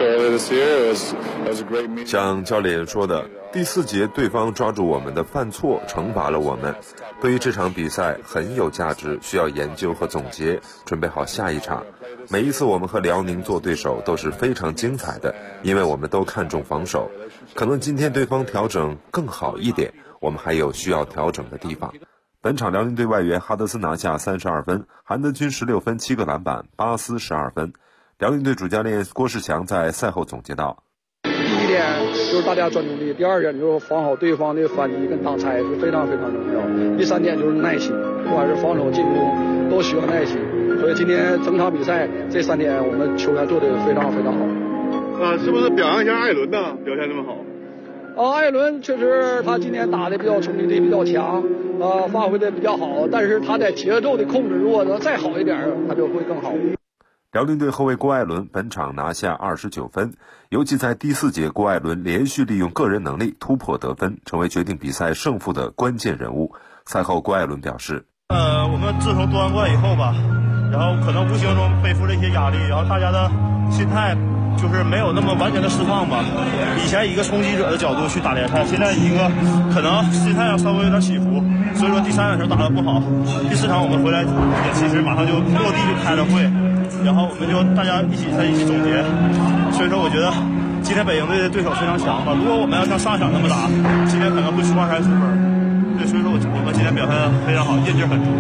像教练说的，第4节对方抓住我们的犯错，惩罚了我们。对于这场比赛很有价值，需要研究和总结，准备好下一场。每一次我们和辽宁做对手都是非常精彩的，因为我们都看重防守。可能今天对方调整更好一点，我们还有需要调整的地方。本场辽宁队外援哈德森拿下32分，韩德君16分7个篮板，巴斯12分。辽宁队主教练郭士强在赛后总结道：“ 第1点就是大家专注力，第2点就是防好对方的反击跟挡拆是非常非常重要，第3点就是耐心，不管是防守进攻都需要耐心。所以今天整场比赛这3点我们球员做的非常非常好。 是不是表扬一下艾伦呢？表现这么好？ 艾伦确实他今天打的比较冲击力比较强，发挥的比较好，但是他在节奏的控制如果能再好一点，他就会更好。” 辽宁队后卫郭艾伦本场拿下29分，尤其在第4节，郭艾伦连续利用个人能力突破得分，成为决定比赛胜负的关键人物。赛后，郭艾伦表示：“ 我们自从夺冠以后吧，然后可能无形中背负了一些压力，然后大家的心态就是没有那么完全的释放吧。以前一个冲击者的角度去打联赛，现在一个可能心态要稍微有点起伏， 所以说第3场球打得不好，第4场我们回来也其实马上就落地就开了会，然后我们就大家一起总结。所以说我觉得今天北京队的对手非常强吧，如果我们要像上一场那么打，今天可能会输24分。对，所以说我们今天表现非常好，韧劲很足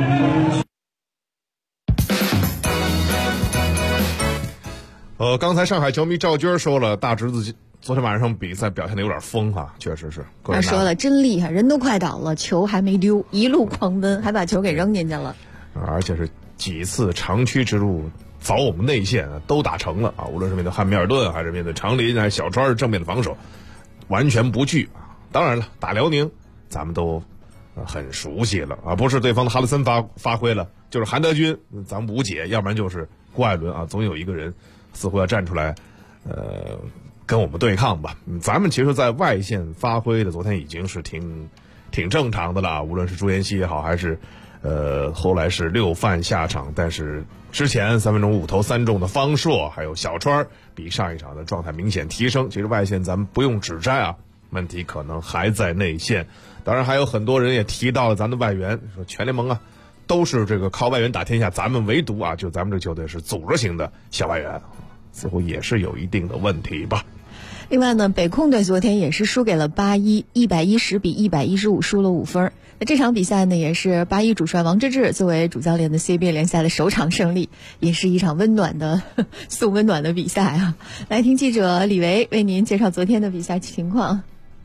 啊。刚才上海球迷赵军说了，大侄子昨天晚上比赛表现的有点疯哈，确实是。 他说了，真厉害，人都快倒了，球还没丢，一路狂奔，还把球给扔进去了。 而且是几次长驱直入，扫我们内线都打成了啊！无论是面对汉密尔顿，还是面对长林，还是小川正面的防守，完全不惧啊！当然了，打辽宁咱们都很熟悉了啊，不是对方的哈德森发挥了，就是韩德君，咱们无解，要不然就是郭艾伦啊，总有一个人似乎要站出来，跟我们对抗吧。咱们其实在外线发挥的昨天已经是挺正常的了，无论是朱彦西也好，还是后来是6犯下场，但是之前3分钟5投3中的方硕还有小川比上一场的状态明显提升。其实外线咱们不用指摘啊，问题可能还在内线。当然还有很多人也提到了咱的外援，说全联盟啊都是这个靠外援打天下，咱们唯独啊就咱们这个球队是组织型的小外援，似乎也是有一定的问题吧。 另外呢，北控队昨天也是输给了81，110比115输了5分。那这场比赛呢，也是81主帅王治郅作为主教练的 CBA 联赛的首场胜利，也是一场送温暖的比赛啊。来听记者李维为您介绍昨天的比赛情况。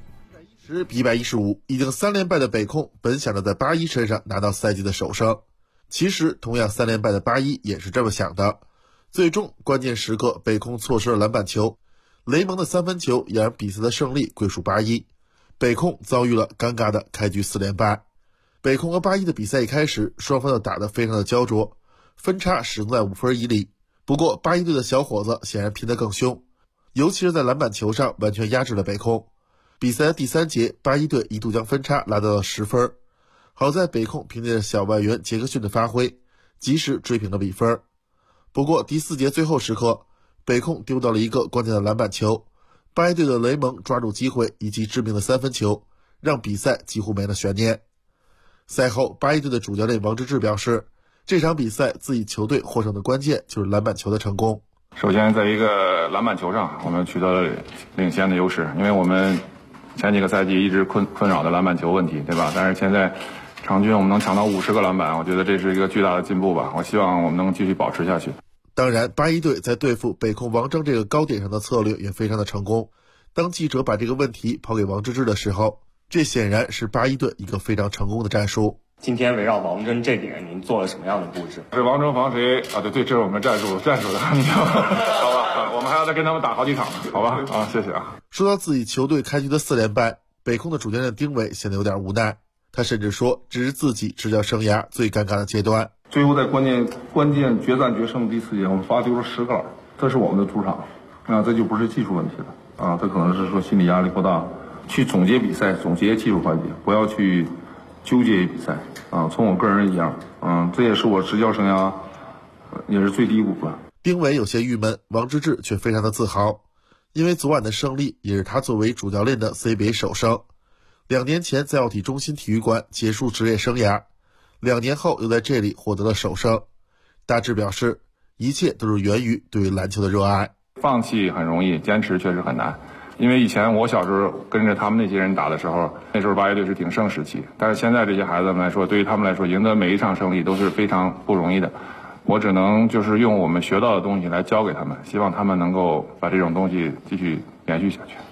110比115，已经3连败的北控本想着在81身上拿到赛季的首胜，其实同样3连败的81也是这么想的。最终关键时刻北控错失了篮板球，雷蒙的3分球也让比赛的胜利归属81，北控遭遇了尴尬的开局4连败。北控和81的比赛一开始，双方都打得非常的焦灼，分差始终在5分以里。不过81队的小伙子显然拼得更凶，尤其是在篮板球上完全压制了北控。比赛的第3节，81队一度将分差拉到了10分，好在北控凭借着小外援杰克逊的发挥，及时追平了比分。不过第4节最后时刻，北控丢到了一个关键的篮板球，81队的雷蒙抓住机会以及致命的3分球，让比赛几乎没了悬念。赛后81队的主教练王治郅表示，这场比赛自己球队获胜的关键就是篮板球的成功。 首先在一个篮板球上我们取得了领先的优势，因为我们前几个赛季一直困扰的篮板球问题，对吧？但是现在场均我们能抢到50个篮板，我觉得这是一个巨大的进步吧。我希望我们能继续保持下去。 当然81队在对付北控王铮这个高点上的策略也非常的成功。当记者把这个问题抛给王治郅的时候，这显然是81队一个非常成功的战术。 今天围绕王铮这点您做了什么样的布置？ 是王铮防谁啊？对，这是我们战术的好吧，我们还要再跟他们打好几场，好吧？啊，谢谢啊。 说到自己球队开局的4连败，北控的主教练丁伟显得有点无奈，他甚至说这是自己执教生涯最尴尬的阶段。 最后在关键决战决胜的第4节，我们罚丢了10个篮，这是我们的主场啊，这就不是技术问题了啊，这可能是说心理压力过大，去总结比赛，总结技术环节，不要去纠结比赛啊。从我个人一样，这也是我执教生涯也是最低谷了。 丁伟有些郁闷，王治郅却非常的自豪，因为昨晚的胜利也是他作为主教练的 CBA 首胜。2年前在奥体中心体育馆结束职业生涯，2年后又在这里获得了首胜。大致表示，一切都是源于对篮球的热爱。 放弃很容易，坚持确实很难。因为以前我小时候跟着他们那些人打的时候，那时候81队是鼎盛时期，但是现在这些孩子们来说，对于他们来说，赢得每一场胜利都是非常不容易的。我只能就是用我们学到的东西来教给他们，希望他们能够把这种东西继续延续下去。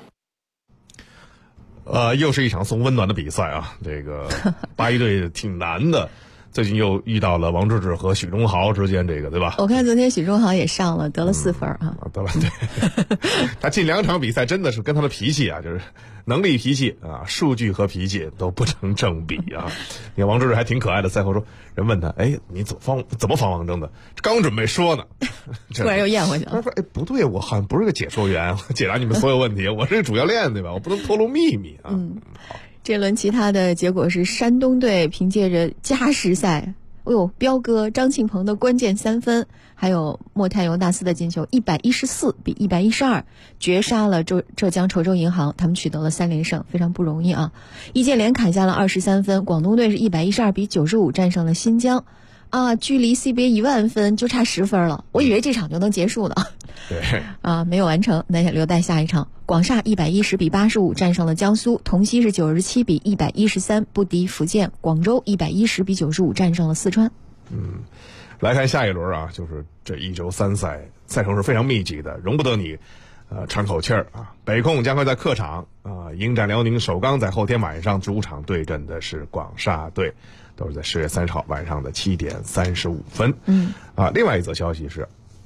又是一场送温暖的比赛啊！这个81队挺难的，最近又遇到了王治郅和许忠豪之间这个，对吧？ 我看昨天许忠豪也上了，得了4分啊。 得了，对，他近2场比赛真的是跟他的脾气啊，就是能力、脾气啊，数据和脾气都不成正比啊。你看王治郅还挺可爱的，赛后说，人问他，哎，你怎么防王铮的？刚准备说呢， 突然又咽回去了。 他说，哎，不对，我好像不是个解说员，解答你们所有问题，我是个主教练，对吧？我不能透露秘密啊。 这轮其他的结果是山东队凭借着加时赛彪哥张庆鹏的关键3分，还有莫泰尤纳斯的进球，114比112绝杀了浙江稠州银行，他们取得了3连胜，非常不容易啊。易建联砍下了23分，广东队是112比95战胜了新疆。距离 CBA 10000分就差10分了，我以为这场就能结束了。 对没有完成，那留待下一场。广厦110比85战胜了江苏，同曦是97比113不敌福建，广州110比95战胜了四川。 来看下一轮啊，就是这1周3赛，赛程是非常密集的，容不得你喘口气儿啊。北控将会在客场迎战辽宁，首钢在后天晚上主场对阵的是广厦队，都是在10月30号晚上的7点35分。另外一则消息是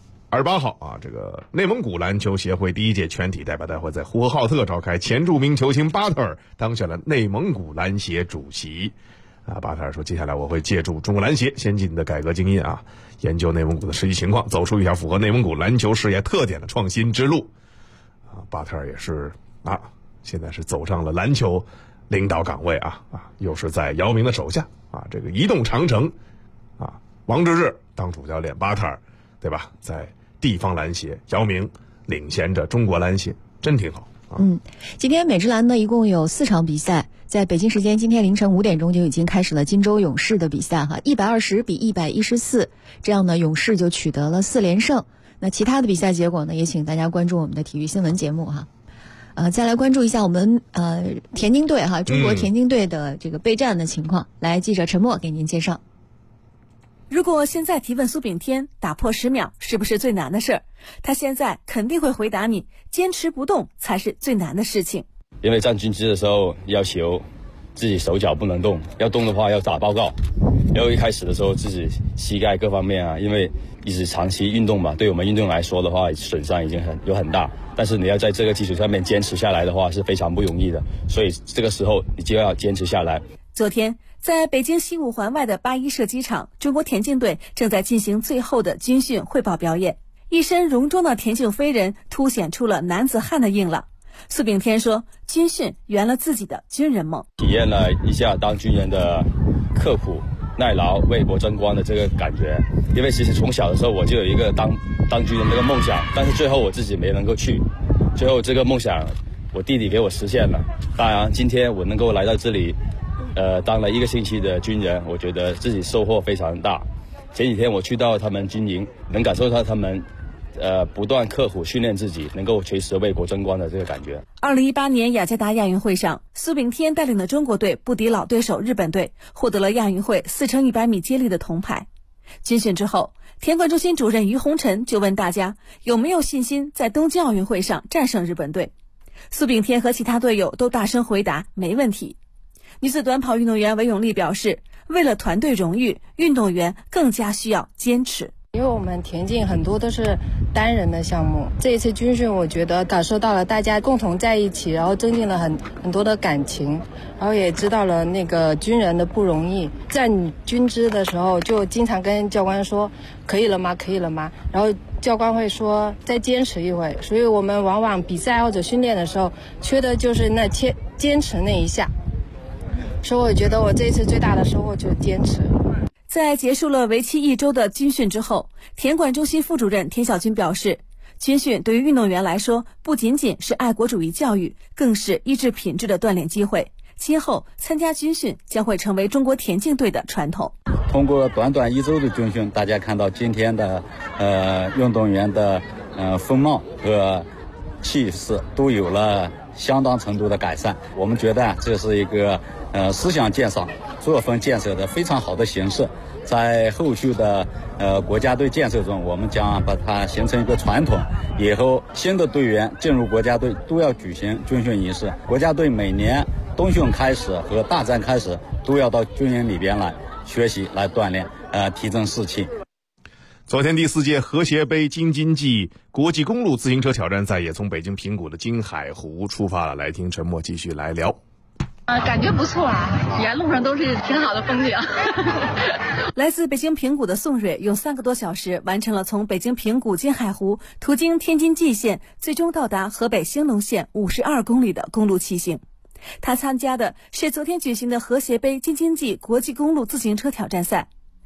28号啊，这个内蒙古篮球协会第1届全体代表大会在呼和浩特召开，前著名球星巴特尔当选了内蒙古篮协主席。巴特尔说，接下来我会借助中国篮协先进的改革经验研究内蒙古的实际情况，走出一条符合内蒙古篮球事业特点的创新之路。巴特尔也是现在是走上了篮球领导岗位又是在姚明的手下这个移动长城王治郅当主教练，巴特尔对吧，在地方篮协，姚明领衔着中国篮协，真挺好。 今天美职篮呢一共有4场比赛，在北京时间今天凌晨5点钟就已经开始了金州勇士的比赛120比114，这样呢勇士就取得了4连胜。那其他的比赛结果呢，也请大家关注我们的体育新闻节目再来关注一下我们田径队中国田径队的这个备战的情况，来记者陈默给您介绍。 如果现在提问苏炳添打破10秒是不是最难的事儿，他现在肯定会回答你，坚持不动才是最难的事情。 因为站军姿的时候要求自己手脚不能动，要动的话要打报告。然后一开始的时候自己膝盖各方面因为一直长期运动嘛，对我们运动来说的话损伤已经很大，但是你要在这个基础上面坚持下来的话是非常不容易的，所以这个时候你就要坚持下来。 昨天在北京西五环外的8·1射击场，中国田径队正在进行最后的军训汇报表演。一身戎装的田径飞人凸显出了男子汉的硬朗。苏炳添说，军训圆了自己的军人梦， 体验了一下当军人的刻苦耐劳、为国争光的这个感觉。因为其实从小的时候我就有一个当军人这个梦想，但是最后我自己没能够去，最后这个梦想我弟弟给我实现了。当然今天我能够来到这里当了1个星期的军人，我觉得自己收获非常大。前几天我去到他们军营，能感受到他们不断刻苦训练自己，能够随时为国争光的这个感觉。 2018年雅加达亚运会上，苏炳添带领的中国队不敌老对手日本队，获得了亚运会4×100米接力的铜牌。军训之后，田管中心主任于洪臣就问大家有没有信心在东京奥运会上战胜日本队。苏炳添和其他队友都大声回答没问题。女子短跑运动员韦永丽表示，为了团队荣誉，运动员更加需要坚持。 因为我们田径很多都是单人的项目，这一次军训我觉得感受到了大家共同在一起，然后增进了很多的感情，然后也知道了那个军人的不容易。站军姿的时候就经常跟教官说可以了吗可以了吗，然后教官会说再坚持一会，所以我们往往比赛或者训练的时候缺的就是那坚持那一下，所以我觉得我这次最大的收获就是坚持。 在结束了为期1周的军训之后，田管中心副主任田小军表示，军训对于运动员来说不仅仅是爱国主义教育，更是意志品质的锻炼机会。今后参加军训将会成为中国田径队的传统。 通过短短1周的军训，大家看到今天的运动员的风貌和气势都有了相当程度的改善。我们觉得这是一个思想建设、作风建设的非常好的形式。在后续的国家队建设中，我们将把它形成一个传统，以后新的队员进入国家队都要举行军训仪式。国家队每年冬训开始和大战开始都要到军营里边来学习、来锻炼，提振士气。 昨天第4届和谐杯京津冀国际公路自行车挑战赛也从北京平谷的金海湖出发了，来听陈默继续来聊。 感觉不错沿路上都是挺好的风景。 来自北京平谷的宋蕊用3个多小时完成了从北京平谷金海湖途经天津蓟县，最终到达河北兴隆县52公里的公路骑行。他参加的是昨天举行的和谐杯京津冀国际公路自行车挑战赛。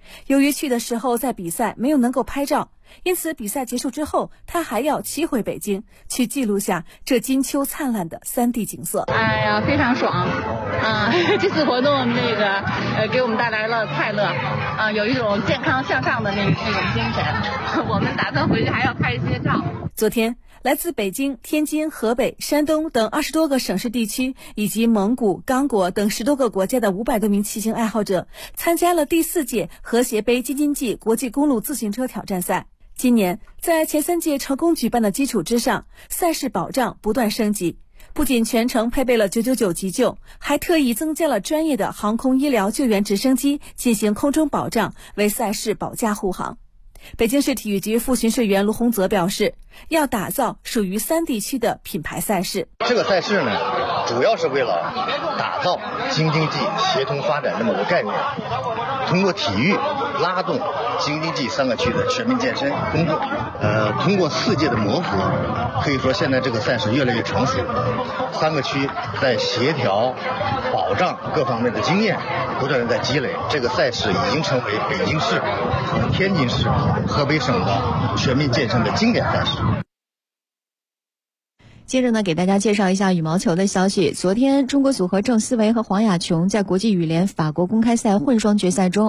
由于去的时候在比赛没有能够拍照，因此比赛结束之后，他还要骑回北京去记录下这金秋灿烂的3D 景色。 哎呀，非常爽啊！这次活动给我们带来了快乐啊，有一种健康向上的那种精神。我们打算回去还要拍一些照。 昨天，来自北京、天津、河北、山东等20多个省市地区，以及蒙古、刚果等10多个国家的500多名骑行爱好者，参加了第4届和谐杯京津冀国际公路自行车挑战赛。今年，在前3届成功举办的基础之上，赛事保障不断升级，不仅全程配备了999急救，还特意增加了专业的航空医疗救援直升机进行空中保障，为赛事保驾护航。北京市体育局副巡视员卢洪泽表示，要打造属于3地区的品牌赛事。 这个赛事呢，主要是为了打造京津冀协同发展这么个概念，通过体育拉动京津冀3个区的全民健身工作。通过4届的磨合，可以说现在这个赛事越来越成熟，3个区在协调、保障各方面的经验不断的在积累。这个赛事已经成为北京市和天津市、河北省的全民健身的经典赛事。 接着呢，给大家介绍一下羽毛球的消息。昨天，中国组合郑思维和黄雅琼在国际羽联法国公开赛混双决赛中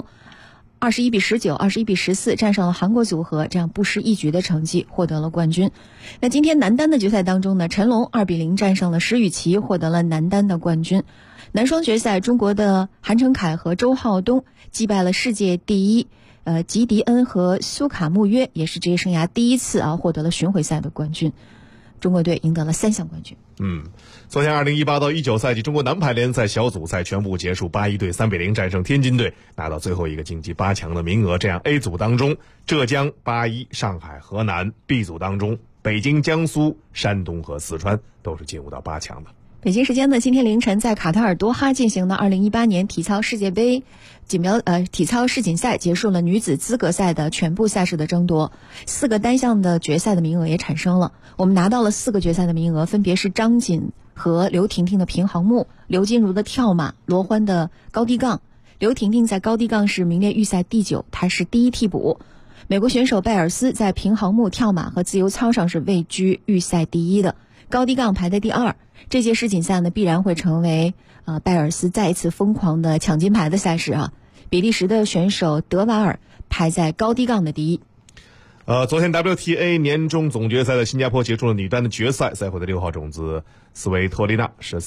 21-19、21-14战胜了韩国组合，这样不失一局的成绩获得了冠军。那今天男单的决赛当中呢，陈龙2-0战胜了石宇奇，获得了男单的冠军。男双决赛，中国的韩成凯和周浩东击败了世界第一吉迪恩和苏卡穆约，也是职业生涯第一次获得了巡回赛的冠军。中国队赢得了3项冠军。 昨天2018到19赛季中国男排联赛小组赛全部结束，81队3-0战胜天津队，拿到最后一个晋级8强的名额。这样 A 组当中，浙江、81、上海、河南； B 组当中，北京、江苏、山东和四川都是进入到8强的。 北京时间的今天凌晨，在卡塔尔多哈进行的2018年体操世界杯体操世锦赛结束了女子资格赛的全部赛事的争夺，4个单项的决赛的名额也产生了。我们拿到了4个决赛的名额，分别是张锦和刘婷婷的平衡木、刘金如的跳马、罗欢的高低杠。刘婷婷在高低杠是名列预赛第9，她是第1替补。美国选手拜尔斯在平衡木、跳马和自由操上是位居预赛第1的，高低杠排在第2。这届世锦赛呢，必然会成为拜尔斯再一次疯狂的抢金牌的赛事啊。比利时的选手德瓦尔排在高低杠的第1。 昨天 WTA 年终总决赛的新加坡结束了女单的决赛，赛会的6号种子斯维托利娜是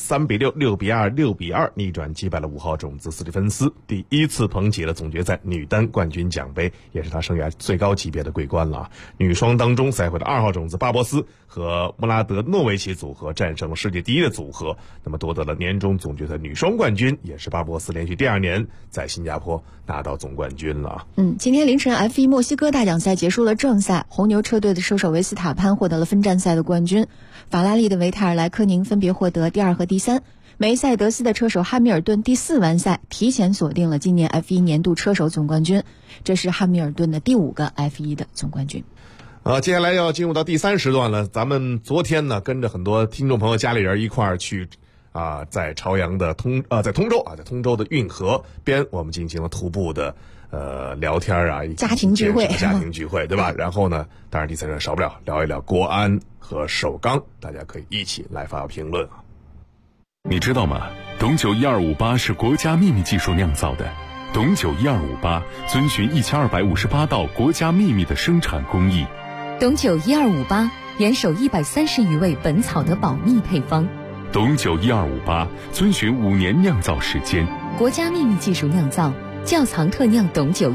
3-6、6-2、6-2逆转击败了5号种子斯蒂芬斯，第1次捧起了总决赛女单冠军奖杯，也是她生涯最高级别的桂冠了。女双当中，赛会的2号种子巴博斯和穆拉德诺维奇组合战胜了世界第1的组合，那么夺得了年终总决赛女双冠军，也是巴博斯连续第2年在新加坡拿到总冠军了。 今天凌晨 F1 墨西哥大奖赛结束了正赛，红牛车队的车手维斯塔潘获得了分站赛的冠军，法拉利的维塔尔莱科宁分别获得第2和第3，梅赛德斯的车手汉密尔顿第4完赛，提前锁定了今年 F1 年度车手总冠军，这是汉密尔顿的第5个 F1 的总冠军。 接下来要进入到第3时段了。咱们昨天呢，跟着很多听众朋友家里人一块儿去在朝阳的在通州的运河边，我们进行了徒步的聊天家庭聚会， 对吧？然后呢，当然第3段少不了聊一聊国安和首钢，大家可以一起来发表评论。 你知道吗？董酒1258是国家秘密技术酿造的。董酒1258遵循1258道国家秘密的生产工艺。 董酒1258严守130余味本草的保密配方。 董酒1258遵循5年酿造时间， 国家秘密技术酿造，窖藏特酿董酒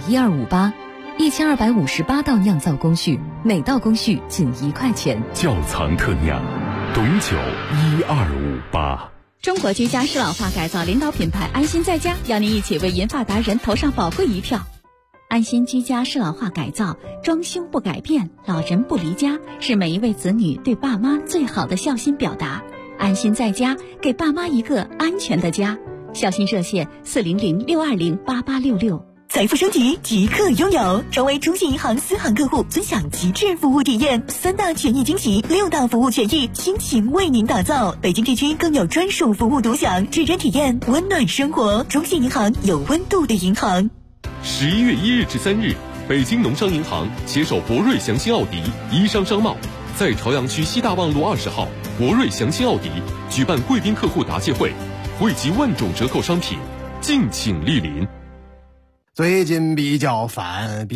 1258，1258道酿造工序，每道工序仅1块钱。 窖藏特酿，董酒1258。 中国居家适老化改造领导品牌安心在家，邀您一起为银发达人投上宝贵一票。安心居家适老化改造，装修不改变，老人不离家，是每一位子女对爸妈最好的孝心表达。安心在家，给爸妈一个安全的家。孝心热线400-620-8866。 财富升级即刻拥有，成为中信银行私行客户，尊享极致服务体验，3大权益惊喜，6大服务权益倾情为您打造。北京地区更有专属服务独享，指针体验温暖生活。中信银行有温度的银行。 11月1日至3日，北京农商银行携手博瑞祥鑫奥迪、宜商商贸，在朝阳区西大望路20号博瑞祥鑫奥迪举办贵宾客户答谢会，惠及万种折扣商品，敬请莅临。 最近比较烦，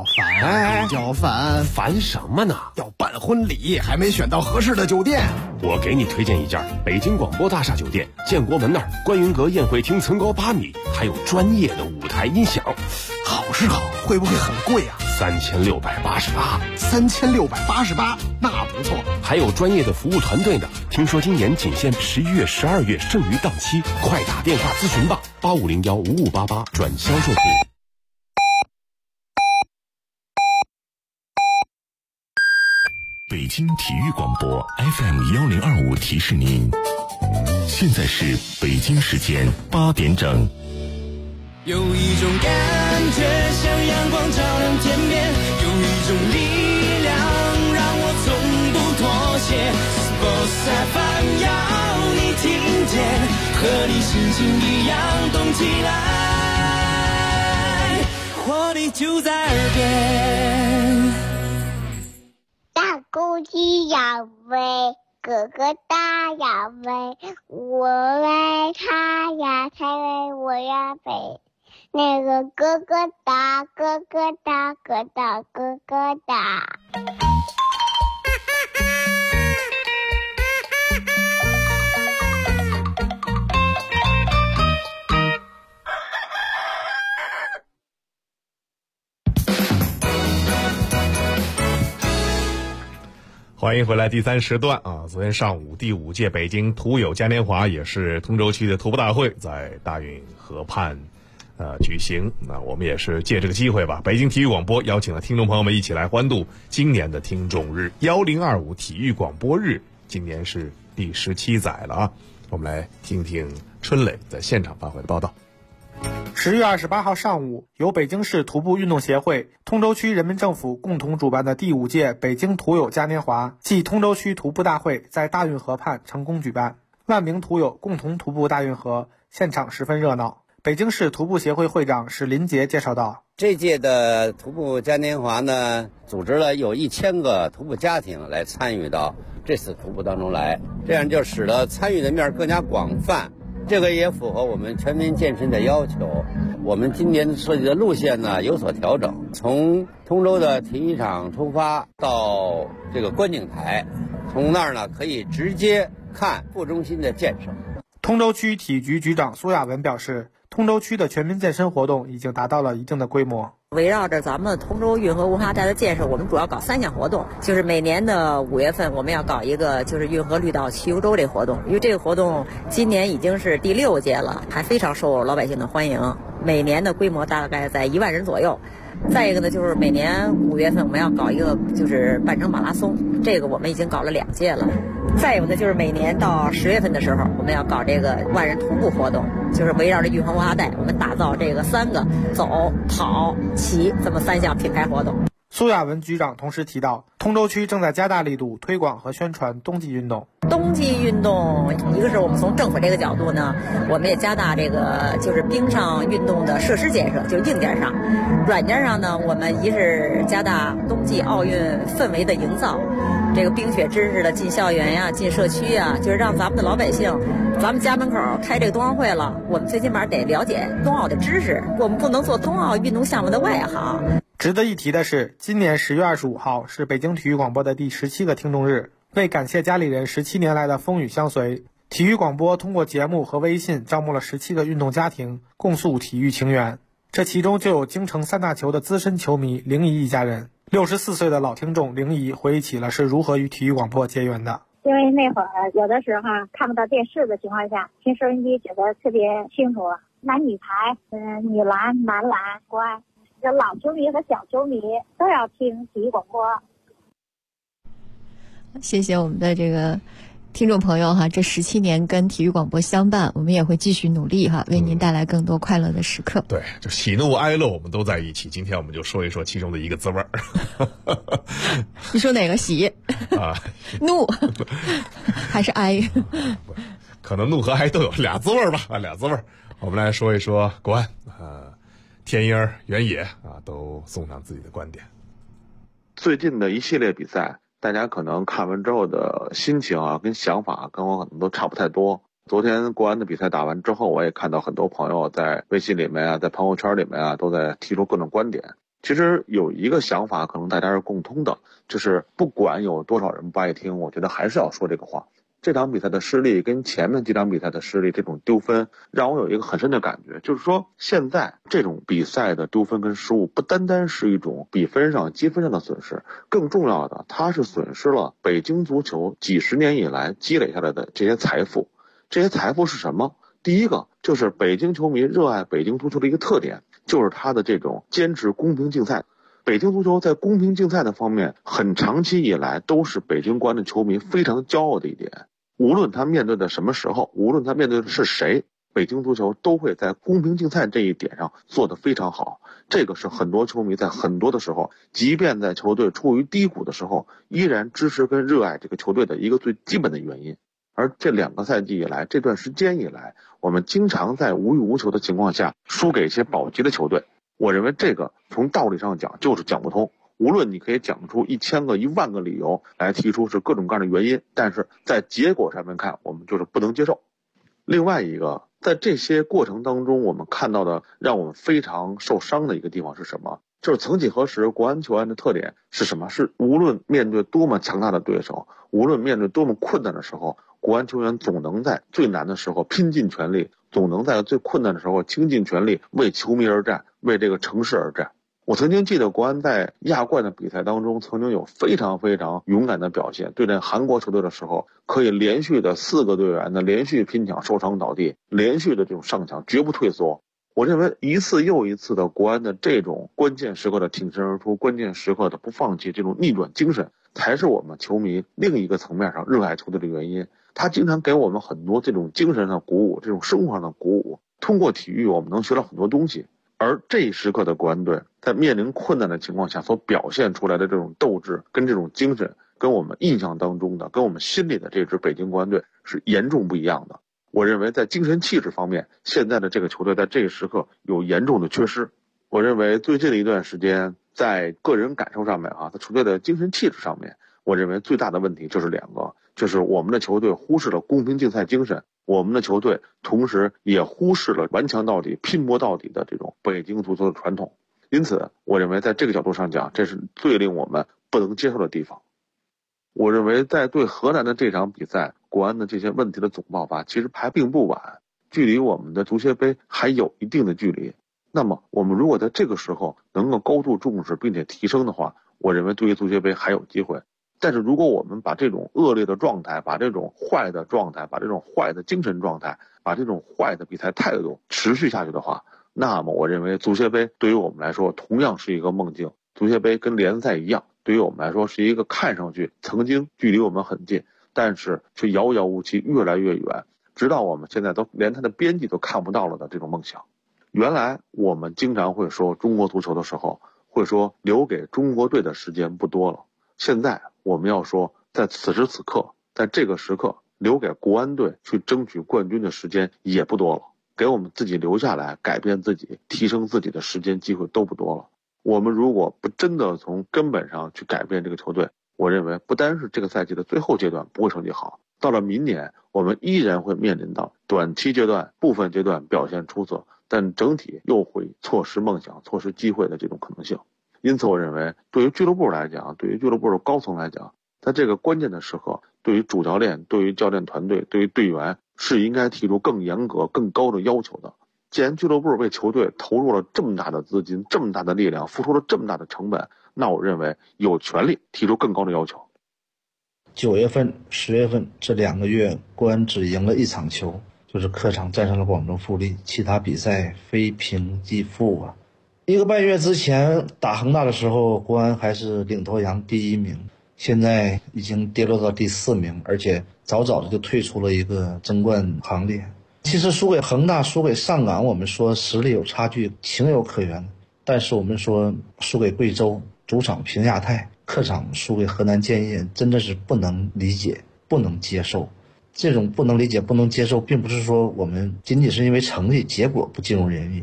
烦什么呢？ 要办婚礼，还没选到合适的酒店。 我给你推荐一家北京广播大厦酒店，建国门那儿观云阁宴会厅层高8米，还有专业的舞台音响。 好是好，会不会很贵啊 ？3688。 3688，那不错。 还有专业的服务团队呢。听说今年仅限11月、12月，剩余档期，快打电话咨询吧，85015588转销售部。 北京体育广播 FM1025提示您，现在是北京时间8点整。 有一种感觉像阳光照亮天边，有一种力量让我从不妥协。Sports FM 要你听见，和你心情一样动起来，活力就在耳边。 大公鸡要飞，哥哥大要飞，我为他呀，才为我呀飞。那个哥哥大，哥哥大，哥大哥哥大。 欢迎回来第3时段啊！昨天上午第5届北京图友嘉年华，也是通州区的徒步大会，在大运河畔举行。那我们也是借这个机会吧，北京体育广播邀请了听众朋友们一起来欢度今年的听众日1025体育广播日，今年是第17载了啊！我们来听听春磊在现场发回的报道。 10月28号上午，由北京市徒步运动协会、通州区人民政府共同主办的第5届北京图友嘉年华暨通州区徒步大会在大运河畔成功举办，万名图友共同徒步大运河，现场十分热闹。北京市徒步协会会长史林杰介绍道， 这届的徒步嘉年华呢，组织了有1000个徒步家庭来参与到这次徒步当中来，这样就使得参与的面更加广泛，这个也符合我们全民健身的要求。我们今年设计的路线呢有所调整，从通州的体育场出发到这个观景台，从那儿呢可以直接看副中心的建设。 通州区体育局局长苏亚文表示，通州区的全民健身活动已经达到了一定的规模。 围绕着咱们通州运河文化带的建设，我们主要搞3项活动，就是每年的5月份我们要搞一个就是运河绿道骑游舟这活动，因为这个活动今年已经是第6届了，还非常受老百姓的欢迎，每年的规模大概在1万人左右。再一个呢，就是每年5月份我们要搞一个就是半程马拉松，这个我们已经搞了2届了。再有呢，就是每年到10月份的时候，我们要搞这个万人徒步活动，就是围绕着运河文化带，我们打造这个3个走、跑、骑这么3项品牌活动。 苏亚文局长同时提到，通州区正在加大力度推广和宣传冬季运动。 冬季运动，一个是我们从政府这个角度呢，我们也加大这个就是冰上运动的设施建设，就硬件上。软件上呢，我们一是加大冬季奥运氛围的营造，这个冰雪知识的进校园呀、进社区呀，就是让咱们的老百姓，咱们家门口开这个冬奥会了，我们最起码得了解冬奥的知识，我们不能做冬奥运动项目的外行。 值得一提的是，今年10月25号是北京体育广播的第17个听众日。为感谢家里人17年来的风雨相随，体育广播通过节目和微信招募了17个运动家庭，共诉体育情缘。这其中就有京城3大球的资深球迷凌怡一家人。64岁的老听众凌怡回忆起了是如何与体育广播结缘的。 因为那会儿有的时候看不到电视的情况下，听收音机觉得特别清楚，男女排、女篮、男篮、国外，这老球迷和小球迷都要听体育广播。 谢谢我们的这个听众朋友哈，这17年跟体育广播相伴，我们也会继续努力哈，为您带来更多快乐的时刻。 对，就喜怒哀乐我们都在一起。今天我们就说一说其中的一个滋味儿。 你说哪个喜啊？ 怒还是哀？ 可能怒和哀都有俩滋味吧，俩滋味。我们来说一说国安田英、原野啊都送上自己的观点。 最近的一系列比赛，大家可能看完之后的心情啊跟想法跟我可能都差不太多。昨天国安的比赛打完之后，我也看到很多朋友在微信里面啊，在朋友圈里面啊，都在提出各种观点。其实有一个想法可能大家是共通的，就是不管有多少人不爱听，我觉得还是要说这个话。这场比赛的失利跟前面几场比赛的失利，这种丢分让我有一个很深的感觉，就是说现在这种比赛的丢分跟失误不单单是一种比分上积分上的损失，更重要的它是损失了北京足球几十年以来积累下来的这些财富。这些财富是什么？第一个就是北京球迷热爱北京足球的一个特点，就是它的这种坚持公平竞赛。北京足球在公平竞赛的方面，很长期以来都是北京国安的球迷非常骄傲的一点。无论他面对的什么时候，无论他面对的是谁，北京足球都会在公平竞赛这一点上做得非常好。这个是很多球迷在很多的时候，即便在球队处于低谷的时候，依然支持跟热爱这个球队的一个最基本的原因。而这2个赛季以来，这段时间以来，我们经常在无欲无求的情况下输给一些保级的球队。我认为这个从道理上讲就是讲不通。无论你可以讲出1000个、10000个理由来提出是各种各样的原因，但是在结果上面看，我们就是不能接受。另外一个，在这些过程当中，我们看到的让我们非常受伤的一个地方是什么？就是曾几何时，国安球员的特点是什么？是无论面对多么强大的对手，无论面对多么困难的时候，国安球员总能在最难的时候拼尽全力，总能在最困难的时候倾尽全力为球迷而战，为这个城市而战。我曾经记得国安在亚冠的比赛当中，曾经有非常非常勇敢的表现。对阵韩国球队的时候，可以连续的4个队员的连续拼抢受伤倒地，连续的这种上抢，绝不退缩。我认为一次又一次的国安的这种关键时刻的挺身而出，关键时刻的不放弃，这种逆转精神，才是我们球迷另一个层面上热爱球队的原因。他经常给我们很多这种精神上的鼓舞，这种生活上的鼓舞。通过体育，我们能学到很多东西。而这一时刻的国安队在面临困难的情况下所表现出来的这种斗志跟这种精神，跟我们印象当中的，跟我们心里的这支北京国安队是严重不一样的。我认为在精神气质方面，现在的这个球队在这一时刻有严重的缺失。我认为最近的一段时间，在个人感受上面在球队的精神气质上面，我认为最大的问题就是2个，就是我们的球队忽视了公平竞赛精神，我们的球队同时也忽视了顽强到底、拼搏到底的这种北京足球的传统。因此，我认为在这个角度上讲，这是最令我们不能接受的地方。我认为在对河南的这场比赛，国安的这些问题的总爆发其实还并不晚，距离我们的足协杯还有一定的距离。那么我们如果在这个时候能够高度重视并且提升的话，我认为对于足协杯还有机会。但是如果我们把这种恶劣的状态，把这种坏的状态，把这种坏的精神状态，把这种坏的比赛态度持续下去的话，那么我认为足协杯对于我们来说同样是一个梦境。足协杯跟联赛一样，对于我们来说是一个看上去曾经距离我们很近，但是却遥遥无期，越来越远，直到我们现在都连它的边际都看不到了的这种梦想。原来我们经常会说中国足球的时候，会说留给中国队的时间不多了。现在我们要说，在此时此刻，在这个时刻，留给国安队去争取冠军的时间也不多了，给我们自己留下来改变自己、提升自己的时间机会都不多了。我们如果不真的从根本上去改变这个球队，我认为不单是这个赛季的最后阶段不会成绩好，到了明年我们依然会面临到短期阶段、部分阶段表现出色，但整体又会错失梦想、错失机会的这种可能性。因此我认为对于俱乐部来讲，对于俱乐部的高层来讲，在这个关键的时刻，对于主教练、对于教练团队、对于队员是应该提出更严格、更高的要求的。既然俱乐部为球队投入了这么大的资金、这么大的力量，付出了这么大的成本，那我认为有权利提出更高的要求。 9月份、10月份这2个月，国安只赢了1场球，就是客场战胜了广州富力，其他比赛非平即负啊。1个半月之前打恒大的时候，国安还是领头羊第1名，现在已经跌落到第4名，而且早早的就退出了一个争冠行列。其实输给恒大、输给上港，我们说实力有差距，情有可原。但是我们说输给贵州，主场平亚泰，客场输给河南建业，真的是不能理解、不能接受。这种不能理解、不能接受，并不是说我们仅仅是因为成绩结果不尽如人意，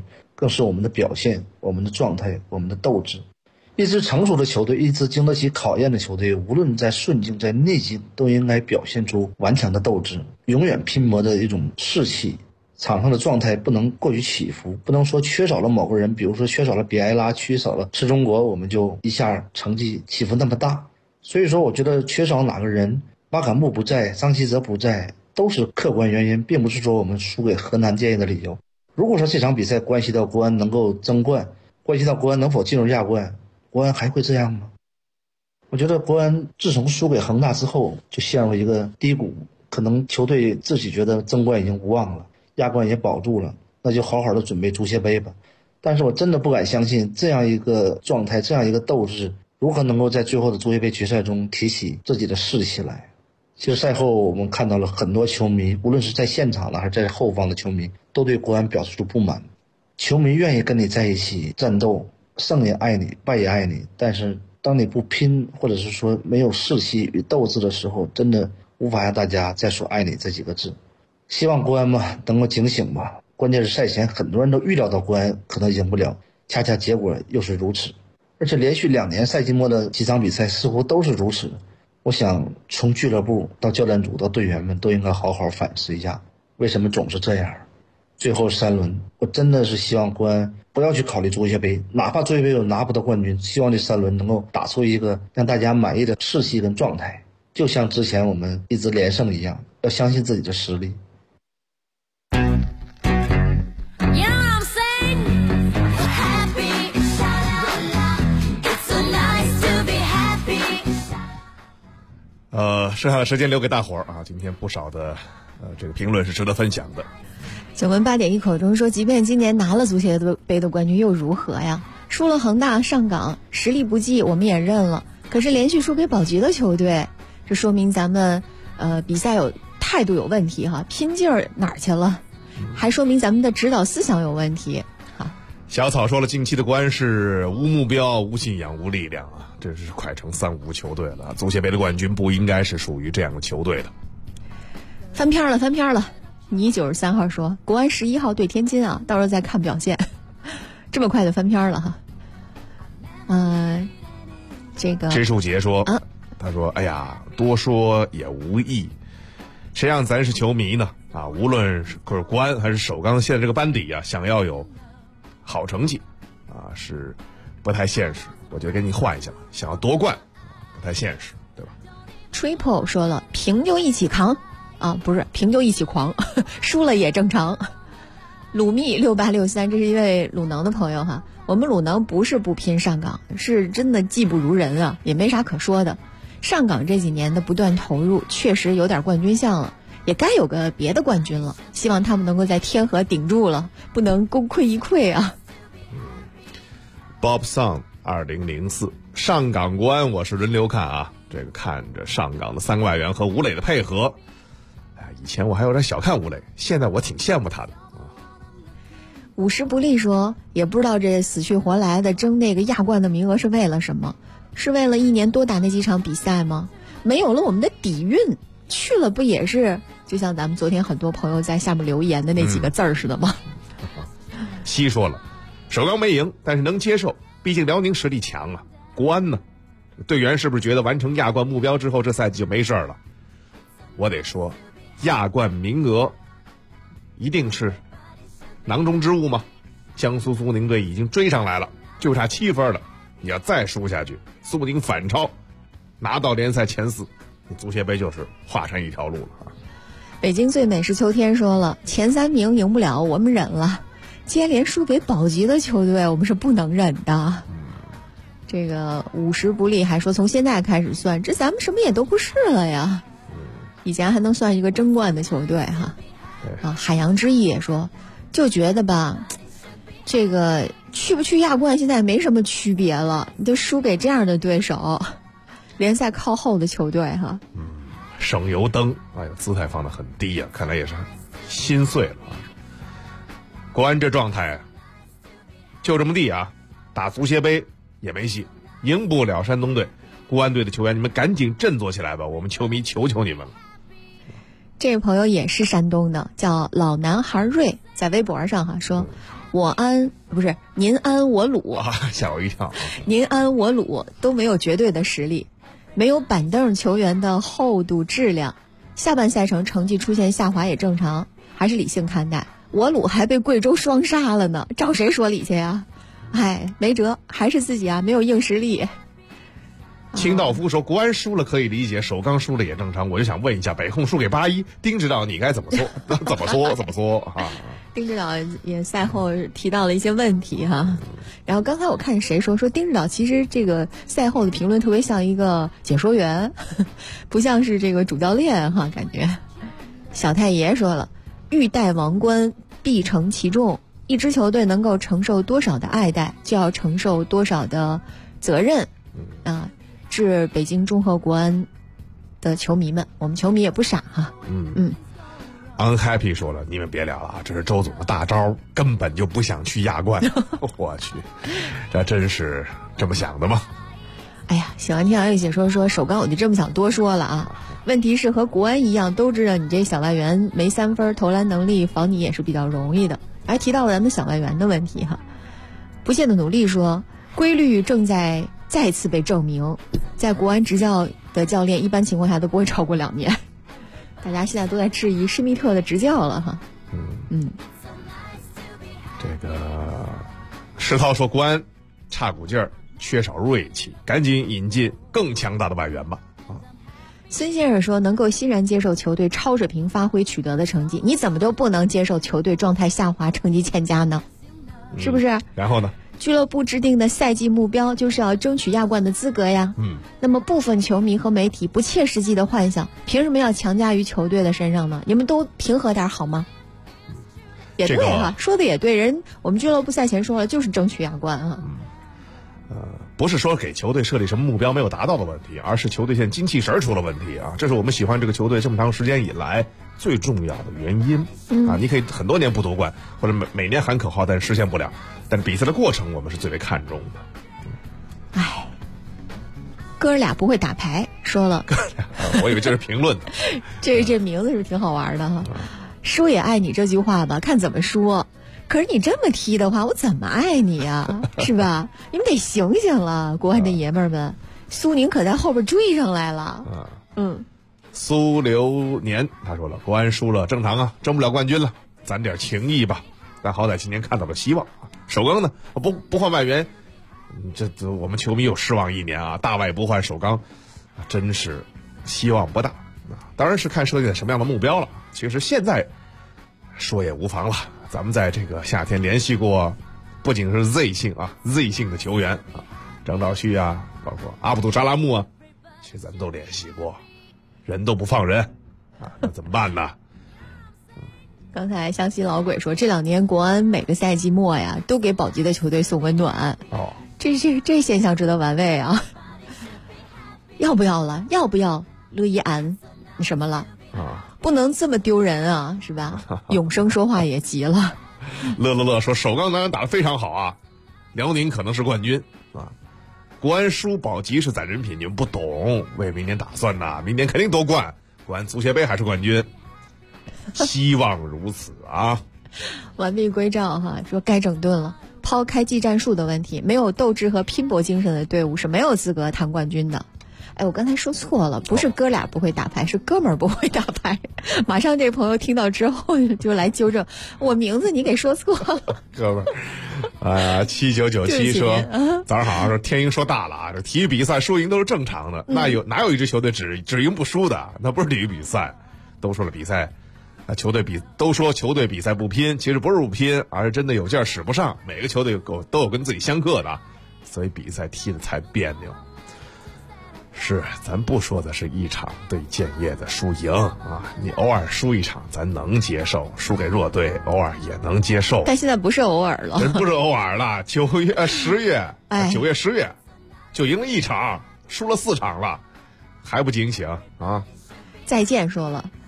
更是我们的表现、我们的状态、我们的斗志。一支成熟的球队，一支经得起考验的球队，无论在顺境在逆境，都应该表现出顽强的斗志，永远拼搏的一种士气。场上的状态不能过于起伏，不能说缺少了某个人，比如说缺少了比埃拉，缺少了吃中国，我们就一下成绩起伏那么大。所以说我觉得缺少哪个人，巴坎布不在，张稀哲不在，都是客观原因，并不是说我们输给河南建业的理由。如果说这场比赛关系到国安能够争冠，关系到国安能否进入亚冠，国安还会这样吗？我觉得国安自从输给恒大之后就陷入一个低谷，可能球队自己觉得争冠已经无望了，亚冠也保住了，那就好好的准备足协杯吧。但是我真的不敢相信这样一个状态，这样一个斗志，如何能够在最后的足协杯决赛中提起自己的士气来。其实赛后我们看到了很多球迷，无论是在现场的还是在后方的球迷，都对国安表示出不满。球迷愿意跟你在一起战斗，胜也爱你，败也爱你，但是当你不拼，或者是说没有士气与斗志的时候，真的无法让大家再说爱你这几个字。希望国安嘛能够警醒吧。关键是赛前很多人都预料到国安可能赢不了，恰恰结果又是如此。而且连续2年赛季末的几场比赛似乎都是如此。我想从俱乐部到教练组到队员们都应该好好反思一下，为什么总是这样。最后3轮，我真的是希望国安不要去考虑足协杯，哪怕足协杯有拿不到冠军，希望这3轮能够打出一个让大家满意的士气跟状态，就像之前我们一直连胜一样，要相信自己的实力。 剩下的时间留给大伙儿啊！今天不少的这个评论是值得分享的。 九文8点一口中说，即便今年拿了足协杯的冠军又如何呀？输了恒大、上港，实力不济我们也认了。可是连续输给保级的球队，这说明咱们比赛态度有问题哈，拼劲儿哪儿去了？还说明咱们的指导思想有问题。 小草说了，近期的国安是无目标、无信仰、无力量啊，这是快成3无球队了。足协杯的冠军不应该是属于这样的球队的。 翻篇了。你93号说，国安11号对天津啊，到时候再看表现。这么快就翻篇了哈。这个知树杰说，他说，哎呀，多说也无益，谁让咱是球迷呢？啊，无论是国安还是首钢现在这个班底啊，想要有好成绩啊，是不太现实。我觉得跟你换一下吧，想要夺冠不太现实，对吧？ Triple 说了，平就一起扛啊，不是平就一起狂，输了也正常。鲁密6863，这是一位鲁能的朋友哈。我们鲁能不是不拼上港，是真的技不如人啊，也没啥可说的。上港这几年的不断投入，确实有点冠军相了，也该有个别的冠军了。希望他们能够在天河顶住了，不能功亏一篑啊。 Bob Song 2004，上港国安我是轮流看啊。这个看着上港的3个外援和吴磊的配合，以前我还有点小看吴磊，现在我挺羡慕他的。 五十不利说，也不知道这死去活来的争那个亚冠的名额是为了什么？是为了1年多打那几场比赛吗？没有了我们的底蕴，去了不也是就像咱们昨天很多朋友在下面留言的那几个字儿似的吗？ 西说了，首钢没赢，但是能接受，毕竟辽宁实力强啊。国安呢，队员是不是觉得完成亚冠目标之后，这赛季就没事了？我得说，亚冠名额一定是囊中之物吗？江苏苏宁队已经追上来了，就差7分了。你要再输下去，苏宁反超，拿到联赛前4，足协杯就是画上一条路了啊。 北京最美是秋天说了，前3名赢不了，我们忍了。接连输给保级的球队，我们是不能忍的。这个50不利还说，从现在开始算，这咱们什么也都不是了呀。以前还能算一个争冠的球队哈。啊，海洋之翼也说，就觉得吧，这个去不去亚冠现在没什么区别了，你就输给这样的对手，联赛靠后的球队哈。 省油灯，哎呀，姿态放得很低呀，看来也是心碎了啊。国安这状态就这么地啊，打足协杯也没戏，赢不了山东队。国安队的球员，你们赶紧振作起来吧，我们球迷求求你们了。 这位朋友也是山东的，叫老男孩瑞，在微博上说，您安我鲁吓我一跳， 您安我鲁都没有绝对的实力，没有板凳球员的厚度质量，下半赛程成绩出现下滑也正常，还是理性看待。我鲁还被贵州双杀了呢，找谁说理去呀？没辙，还是自己没有硬实力。 清道夫说国安输了可以理解，首钢输了也正常。我就想问一下，北控输给81，丁指导你该怎么做？怎么说啊？ 丁指导也赛后提到了一些问题哈。然后刚才我看谁说丁指导其实这个赛后的评论特别像一个解说员，不像是这个主教练哈，感觉。小太爷说了，欲戴王冠必承其重，一支球队能够承受多少的爱戴，就要承受多少的责任啊。致北京中赫国安的球迷们，我们球迷也不傻哈。 Unhappy 说了，你们别聊了啊，这是周总的大招，根本就不想去亚冠。我去，这真是这么想的吗？ 哎呀，喜欢听杨玉姐说首钢我就这么想多说了啊。问题是和国安一样，都知道你这小外援没3分，投篮能力防你也是比较容易的。还提到了咱们小外援的问题哈。不懈的努力说，规律正在再次被证明，在国安执教的教练一般情况下都不会超过2年。大家现在都在质疑施密特的执教了哈。 这个石涛说国安差股劲儿，缺少锐气，赶紧引进更强大的外援吧。 孙先生说，能够欣然接受球队超水平发挥取得的成绩，你怎么就不能接受球队状态下滑、成绩欠佳呢？是不是？ 然后呢？ 俱乐部制定的赛季目标就是要争取亚冠的资格呀。那么部分球迷和媒体不切实际的幻想，凭什么要强加于球队的身上呢？你们都平和点好吗？也对哈，说的也对，我们俱乐部赛前说了，就是争取亚冠啊。 不是说给球队设立什么目标没有达到的问题，而是球队现在精气神出了问题啊！这是我们喜欢这个球队这么长时间以来最重要的原因啊！你可以很多年不夺冠，或者每年喊口号，但是实现不了。但是比赛的过程我们是最为看重的。 哥俩不会打牌，说了。 我以为这是评论的。 这名字是不是挺好玩的哈？输也爱你这句话吧，看怎么说。可是你这么踢的话，我怎么爱你呀？是吧？你们得醒醒了，国安的爷们儿们。苏宁可在后边追上来了。 苏流年他说了，国安输了正常啊，争不了冠军了，攒点情谊吧。但好歹今年看到了希望。首钢呢，不换外援，这我们球迷有失望1年啊。大外不换首钢，真是希望不大。当然是看设计的什么样的目标了。其实现在说也无妨了。咱们在这个夏天联系过，不仅是 Z 姓的球员啊，张兆旭啊，包括阿卜杜扎拉木啊，其实咱们都联系过，人都不放人啊，那怎么办呢？ 刚才湘西老鬼说，这2年国安每个赛季末呀，都给保级的球队送温暖。这现象值得玩味啊！要不要了？要不要乐一安？你什么了？不能这么丢人啊，是吧？永生说话也急了。 乐说，首钢当然打得非常好啊，辽宁可能是冠军啊，国安输保级是攒人品，你们不懂，为明年打算呐，明年肯定夺冠，国安足协杯还是冠军，希望如此啊。 完璧归赵哈，说该整顿了，抛开技战术的问题，没有斗志和拼搏精神的队伍是没有资格谈冠军的。我刚才说错了，不是哥俩不会打牌，是哥们儿不会打牌。马上这朋友听到之后就来纠正，我名字你给说错了。 哥们儿，7997说，早上好，说天鹰说大了啊，这体育比赛输赢都是正常的，哪有一支球队只赢不输的？那不是体育比赛。都说了比赛，都说球队比赛不拼，其实不是不拼，而是真的有劲儿使不上。每个球队都有跟自己相克的，所以比赛踢得才别扭。是，咱不说的是一场对建业的输赢啊，你偶尔输一场咱能接受，输给弱队偶尔也能接受。 但现在不是偶尔了， 真不是偶尔了。9月、10月就赢了1场，输了4场了，还不警醒啊？ 再见说了，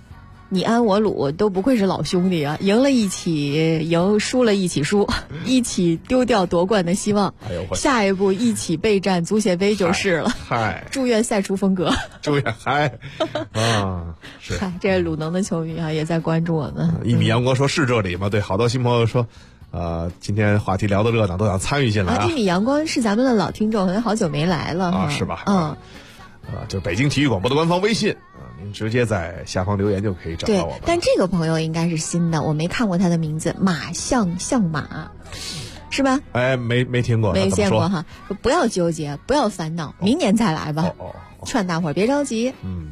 你安我鲁，都不愧是老兄弟啊！赢了一起赢，输了一起输，一起丢掉夺冠的希望。下一步一起备战足协杯就是了。 嗨， 祝愿赛出风格。 祝愿嗨啊！是。 嗨，这鲁能的球迷啊也在关注我们。 一米阳光说是这里吗？对，好多新朋友说。今天话题聊得热闹，都想参与进来啊！ 一米阳光是咱们的老听众，好像好久没来了啊，是吧？就北京体育广播的官方微信您直接在下方留言就可以找到我们。 对，但这个朋友应该是新的，我没看过他的名字，马象马，是吧？ 哎，没听过， 没见过哈。不要纠结，不要烦恼，明年再来吧。劝大伙儿别着急。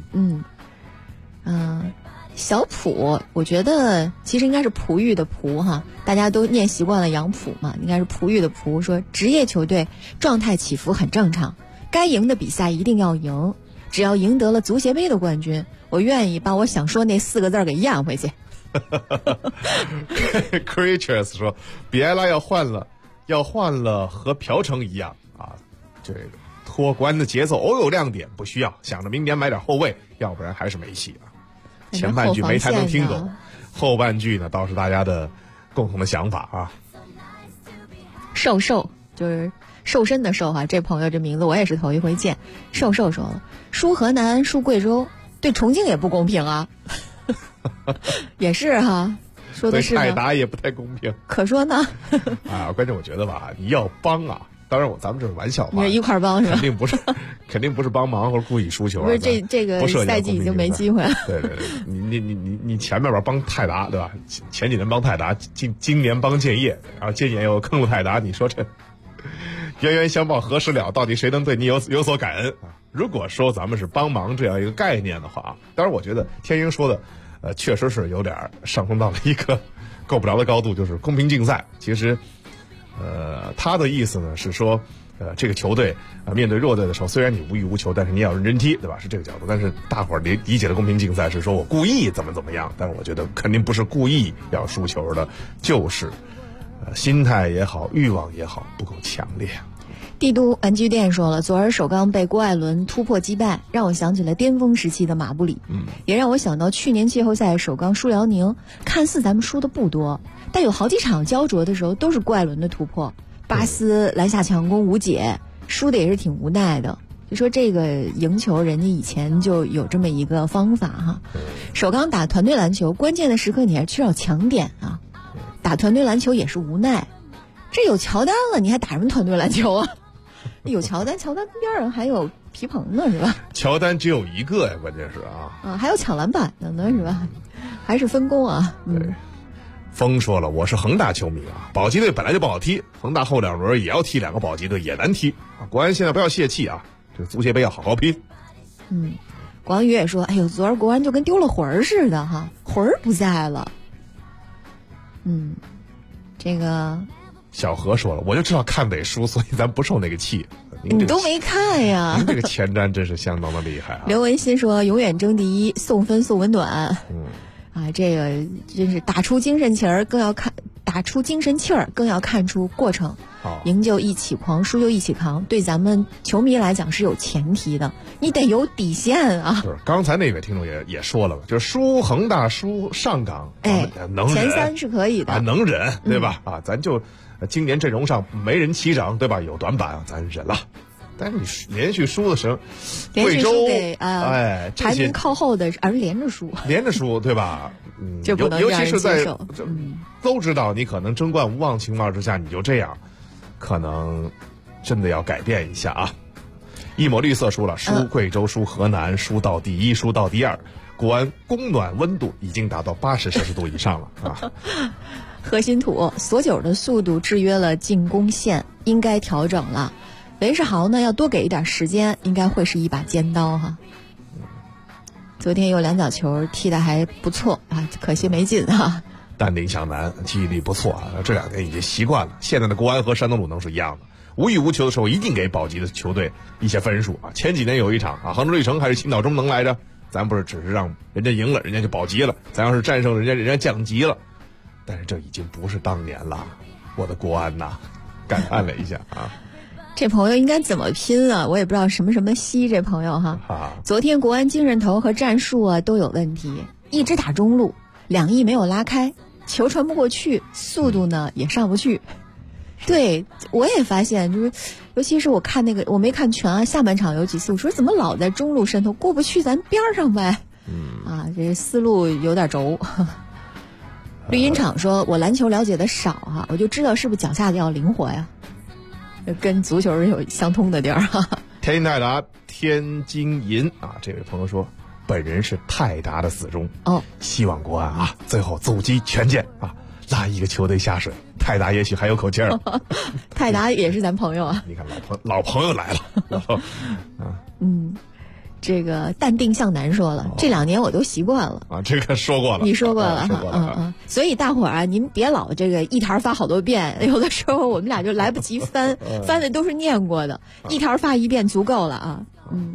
小普，我觉得其实应该是璞玉的璞哈，大家都念习惯了杨浦嘛，应该是璞玉的璞。说职业球队状态起伏很正常，该赢的比赛一定要赢，只要赢得了足协杯的冠军，我愿意把我想说那4个字给咽回去。 Creatures 说，比埃拉要换了和朴成一样啊，这个拖关的节奏偶有亮点，不需要想着明年买点后卫，要不然还是没戏啊。前半句没太能听懂，后半句呢倒是大家的共同的想法啊。 瘦就是瘦身的瘦哈，这朋友这名字我也是头一回见。瘦说了，输河南输贵州对重庆也不公平啊。也是哈，说的是对泰达也不太公平。 可说呢。 关键我觉得吧，你要帮啊。当然咱们这是玩笑话， 你是一块帮是吧？ 肯定不是帮忙或者故意输球。 不是这个赛季已经没机会了。 对，你前面帮泰达对吧？前几年帮泰达，今年帮建业，然后今年又坑了泰达，你说这冤冤相报何时了？到底谁能对你有所感恩啊？如果说咱们是帮忙这样一个概念的话，当然我觉得天鹰说的确实是有点上升到了一个够不着的高度，就是公平竞赛。其实。他的意思呢是说，这个球队面对弱队的时候，虽然你无欲无求，但是你也要认真踢，对吧？是这个角度。但是大伙儿理解的公平竞赛是说我故意怎么样，但是我觉得肯定不是故意要输球的，就是心态也好，欲望也好不够强烈。 帝都玩具店说了，昨儿首钢被郭艾伦突破击败，让我想起了巅峰时期的马布里，也让我想到去年季后赛首钢输辽宁，看似咱们输的不多，但有好几场焦灼的时候都是郭艾伦的突破，巴斯篮下强攻无解，输的也是挺无奈的。就说这个赢球，人家以前就有这么一个方法哈。首钢打团队篮球，关键的时刻你还缺少强点啊，打团队篮球也是无奈。这有乔丹了，你还打什么团队篮球啊？有乔丹边上还有皮蓬呢，是吧？ 乔丹只有一个呀，关键是还有抢篮板的呢，是吧？还是分工啊？ 对。风说了，我是恒大球迷啊，保级队本来就不好踢，恒大后2轮也要踢2个保级队，也难踢啊。国安现在不要泄气啊，这个足协杯要好好拼。 广宇也说，哎呦，昨儿国安就跟丢了魂儿似的哈，魂儿不在了。这个。 小何说了，我就知道看得输，所以咱不受那个气。 你都没看呀？ 您这个前瞻真是相当的厉害啊！ 刘文新说，永远争第一，送分送温暖。这个真是打出精神气儿，更要看出过程。赢就一起狂，输就一起扛。对咱们球迷来讲是有前提的，你得有底线啊。 是，刚才那位听众也说了，就是输恒大、输上港，能忍， 前3是可以的， 能忍，对吧？咱就今年阵容上没人齐整，对吧？有短板，咱忍了。但是你连续输的时候，贵州排名靠后的，而连着输， 对吧？ 这不能让人接受。 都知道你可能争冠无望情况之下，你就这样，可能真的要改变一下啊！一抹绿色输了，输贵州，输河南，输到第1，输到第2。国安供暖温度已经达到80摄氏度以上了啊！ 核心土索9的速度制约了进攻线，应该调整了。韦世豪呢，要多给一点时间，应该会是一把尖刀哈。昨天有2脚球踢得还不错啊，可惜没进哈。 淡定向南，记忆力不错啊，这2天已经习惯了。现在的国安和山东鲁能是一样的，无欲无求的时候一定给保级的球队一些分数啊。前几年有一场啊，杭州绿城还是青岛中能来着，咱不是只是让人家赢了，人家就保级了，咱要是战胜人家降级了。但是这已经不是当年了，我的国安呐，感叹了一下啊。 这朋友应该怎么拼啊？我也不知道什么西这朋友哈。昨天国安精神头和战术啊都有问题， 一直打中路，2翼没有拉开，球传不过去，速度呢也上不去。对，我也发现，就是尤其是我看那个，我没看全啊，下半场有几次，我说怎么老在中路渗透，过不去咱边上呗。这思路有点轴。绿茵场说，我篮球了解的少啊，我就知道是不是脚下的要灵活呀，跟足球是有相通的地儿哈。 天津泰达天津银啊，这位朋友说，本人是泰达的死忠希望国安啊最后阻击全建啊，拉一个球队下水，泰达也许还有口气儿。 泰达也是咱朋友啊， 你看老朋友来了。 这个淡定向南说了，这2年我都习惯了啊， 这个说过了， 你说过了哈，所以大伙儿啊，您别老这个一条发好多遍，有的时候我们俩就来不及翻，翻的都是念过的，一条发1遍足够了啊。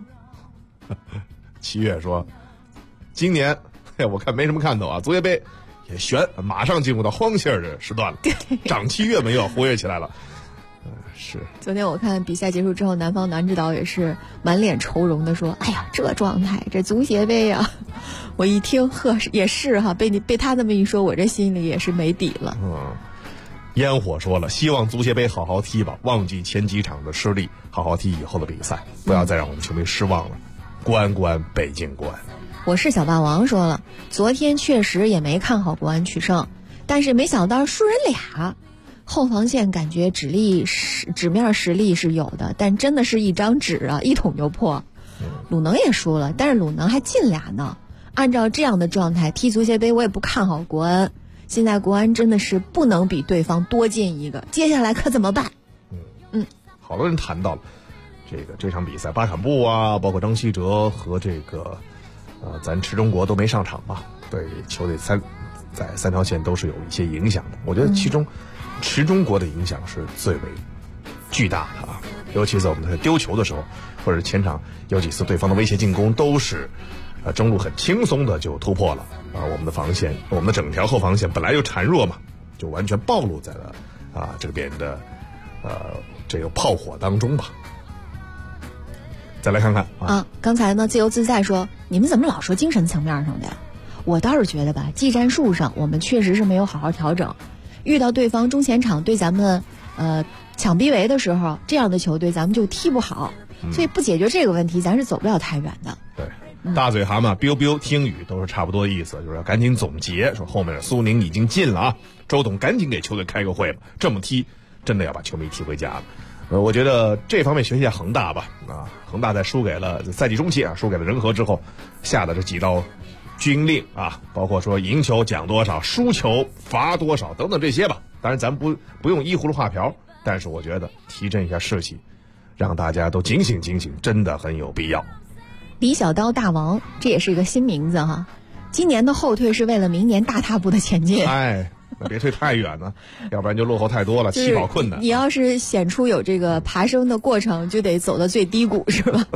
7月说，今年我看没什么看头啊，足协杯也悬，马上进入到荒线的时段了，涨期月们又要活跃起来了。是。昨天我看比赛结束之后，南方男指导也是满脸愁容的说：“哎呀，这状态，这足协杯啊！”我一听，也是哈，被他这么一说，我这心里也是没底了。 烟火说了，希望足协杯好好踢吧，忘记前几场的失利，好好踢以后的比赛，不要再让我们球迷失望了。国安，北京国安。 我是小霸王说了，昨天确实也没看好国安取胜，但是没想到输人俩。后防线感觉纸面实力是有的，但真的是一张纸啊，一捅就破。鲁能也输了，但是鲁能还进俩呢。按照这样的状态踢足协杯，我也不看好国安。现在国安真的是不能比对方多进一个，接下来可怎么办？ 好多人谈到了这场比赛，巴坎布啊，包括张稀哲和这个咱池中国都没上场吧？对球队在3条线都是有一些影响的。我觉得其中池中国的影响是最为巨大的啊，尤其在我们在丢球的时候，或者前场有几次对方的威胁进攻，都是中路很轻松的就突破了我们的防线，我们的整条后防线本来就孱弱嘛，就完全暴露在了这边的这个炮火当中吧。再来看看刚才呢自由自在说，你们怎么老说精神层面上的呀？我倒是觉得吧，技战术上我们确实是没有好好调整。遇到对方中前场对咱们抢逼围的时候，这样的球队咱们就踢不好，所以不解决这个问题，咱是走不了太远的。 对，大嘴蛤蟆 biu biu 听语都是差不多意思，就是要赶紧总结，说后面苏宁已经进了啊，周董赶紧给球队开个会吧，这么踢真的要把球迷踢回家了。我觉得这方面学习一下恒大吧，恒大在输给了赛季中期输给了人和之后，下的这几道军令包括说赢球讲多少，输球罚多少等等这些吧。当然咱不用依葫芦画瓢，但是我觉得提振一下士气，让大家都警醒警醒，真的很有必要。 李小刀大王，这也是一个新名字哈。今年的后退是为了明年大踏步的前进。 别退太远了，要不然就落后太多了，起跑困难。 你要是显出有这个爬升的过程，就得走到最低谷，是吧？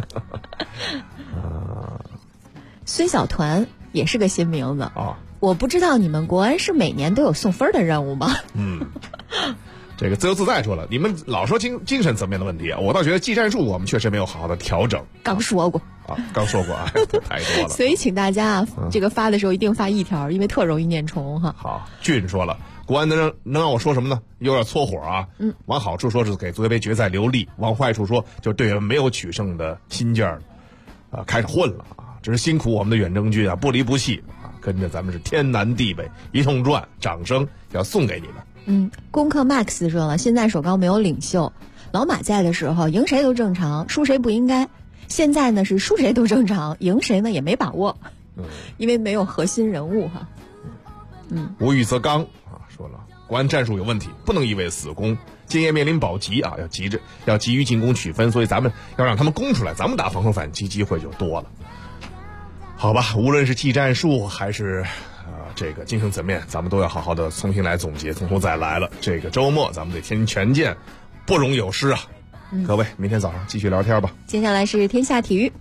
孙小团也是个新名字我不知道你们国安是每年都有送分的任务吗？ 这个自由自在说了，你们老说精神层面的问题我倒觉得技战术我们确实没有好好的调整。 刚说过太多了。 所以请大家这个发的时候一定发一条，因为特容易念重哈。 好，俊说了，国安能让我说什么呢？有点搓火往好处说是给足协杯决赛留力，往坏处说就是队员没有取胜的心劲儿开始混了真是辛苦我们的远征军不离不弃跟着咱们是天南地北一通转，掌声要送给你们。 攻克 Max 说了，现在首高没有领袖，老马在的时候赢谁都正常，输谁不应该。现在呢是输谁都正常，赢谁呢也没把握，因为没有核心人物哈。 无欲则刚说了，国安战术有问题，不能一味死攻，今夜面临保级要急于进攻取分，所以咱们要让他们攻出来，咱们打防守反击机会就多了。好吧，无论是技战术还是这个精神层面，咱们都要好好的重新来总结，从头再来了。这个周末咱们得天津权健，不容有失各位，明天早上继续聊天吧。 接下来是天下体育。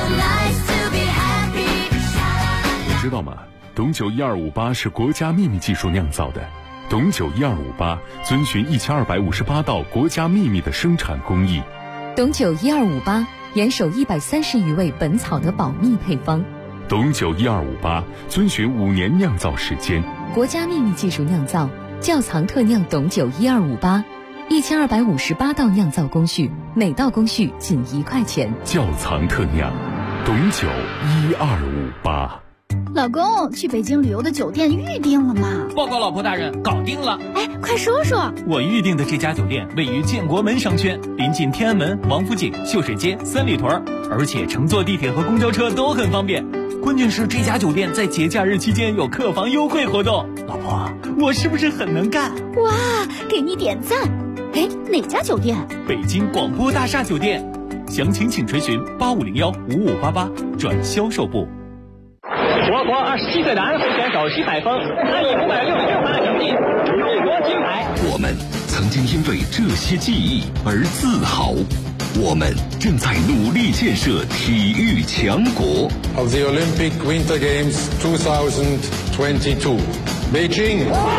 你知道吗？董酒1258是国家秘密技术酿造的。董酒1258遵循1258道国家秘密的生产工艺。 董酒1258严守130余味本草的保密配方。 董酒1258，遵循5年酿造时间， 国家秘密技术酿造，窖藏特酿董酒1258，1258道酿造工序，每道工序仅1块钱。 窖藏特酿，董酒1258。 老公，去北京旅游的酒店预定了吗？ 报告老婆大人，搞定了。 哎，快说说。 我预定的这家酒店位于建国门商圈，临近天安门、王府井、秀水街、三里屯，而且乘坐地铁和公交车都很方便。关键是这家酒店在节假日期间有客房优惠活动。老婆，我是不是很能干？ 哇，给你点赞。哎，哪家酒店？ 北京广播大厦酒店。详情请垂询85015588转销售部。 我国27岁的安徽选手徐海峰，他以566码成绩入国金牌。 我们曾经因为这些记忆而自豪，我们正在努力建设体育强国。 Of the Olympic Winter Games 2022, Beijing.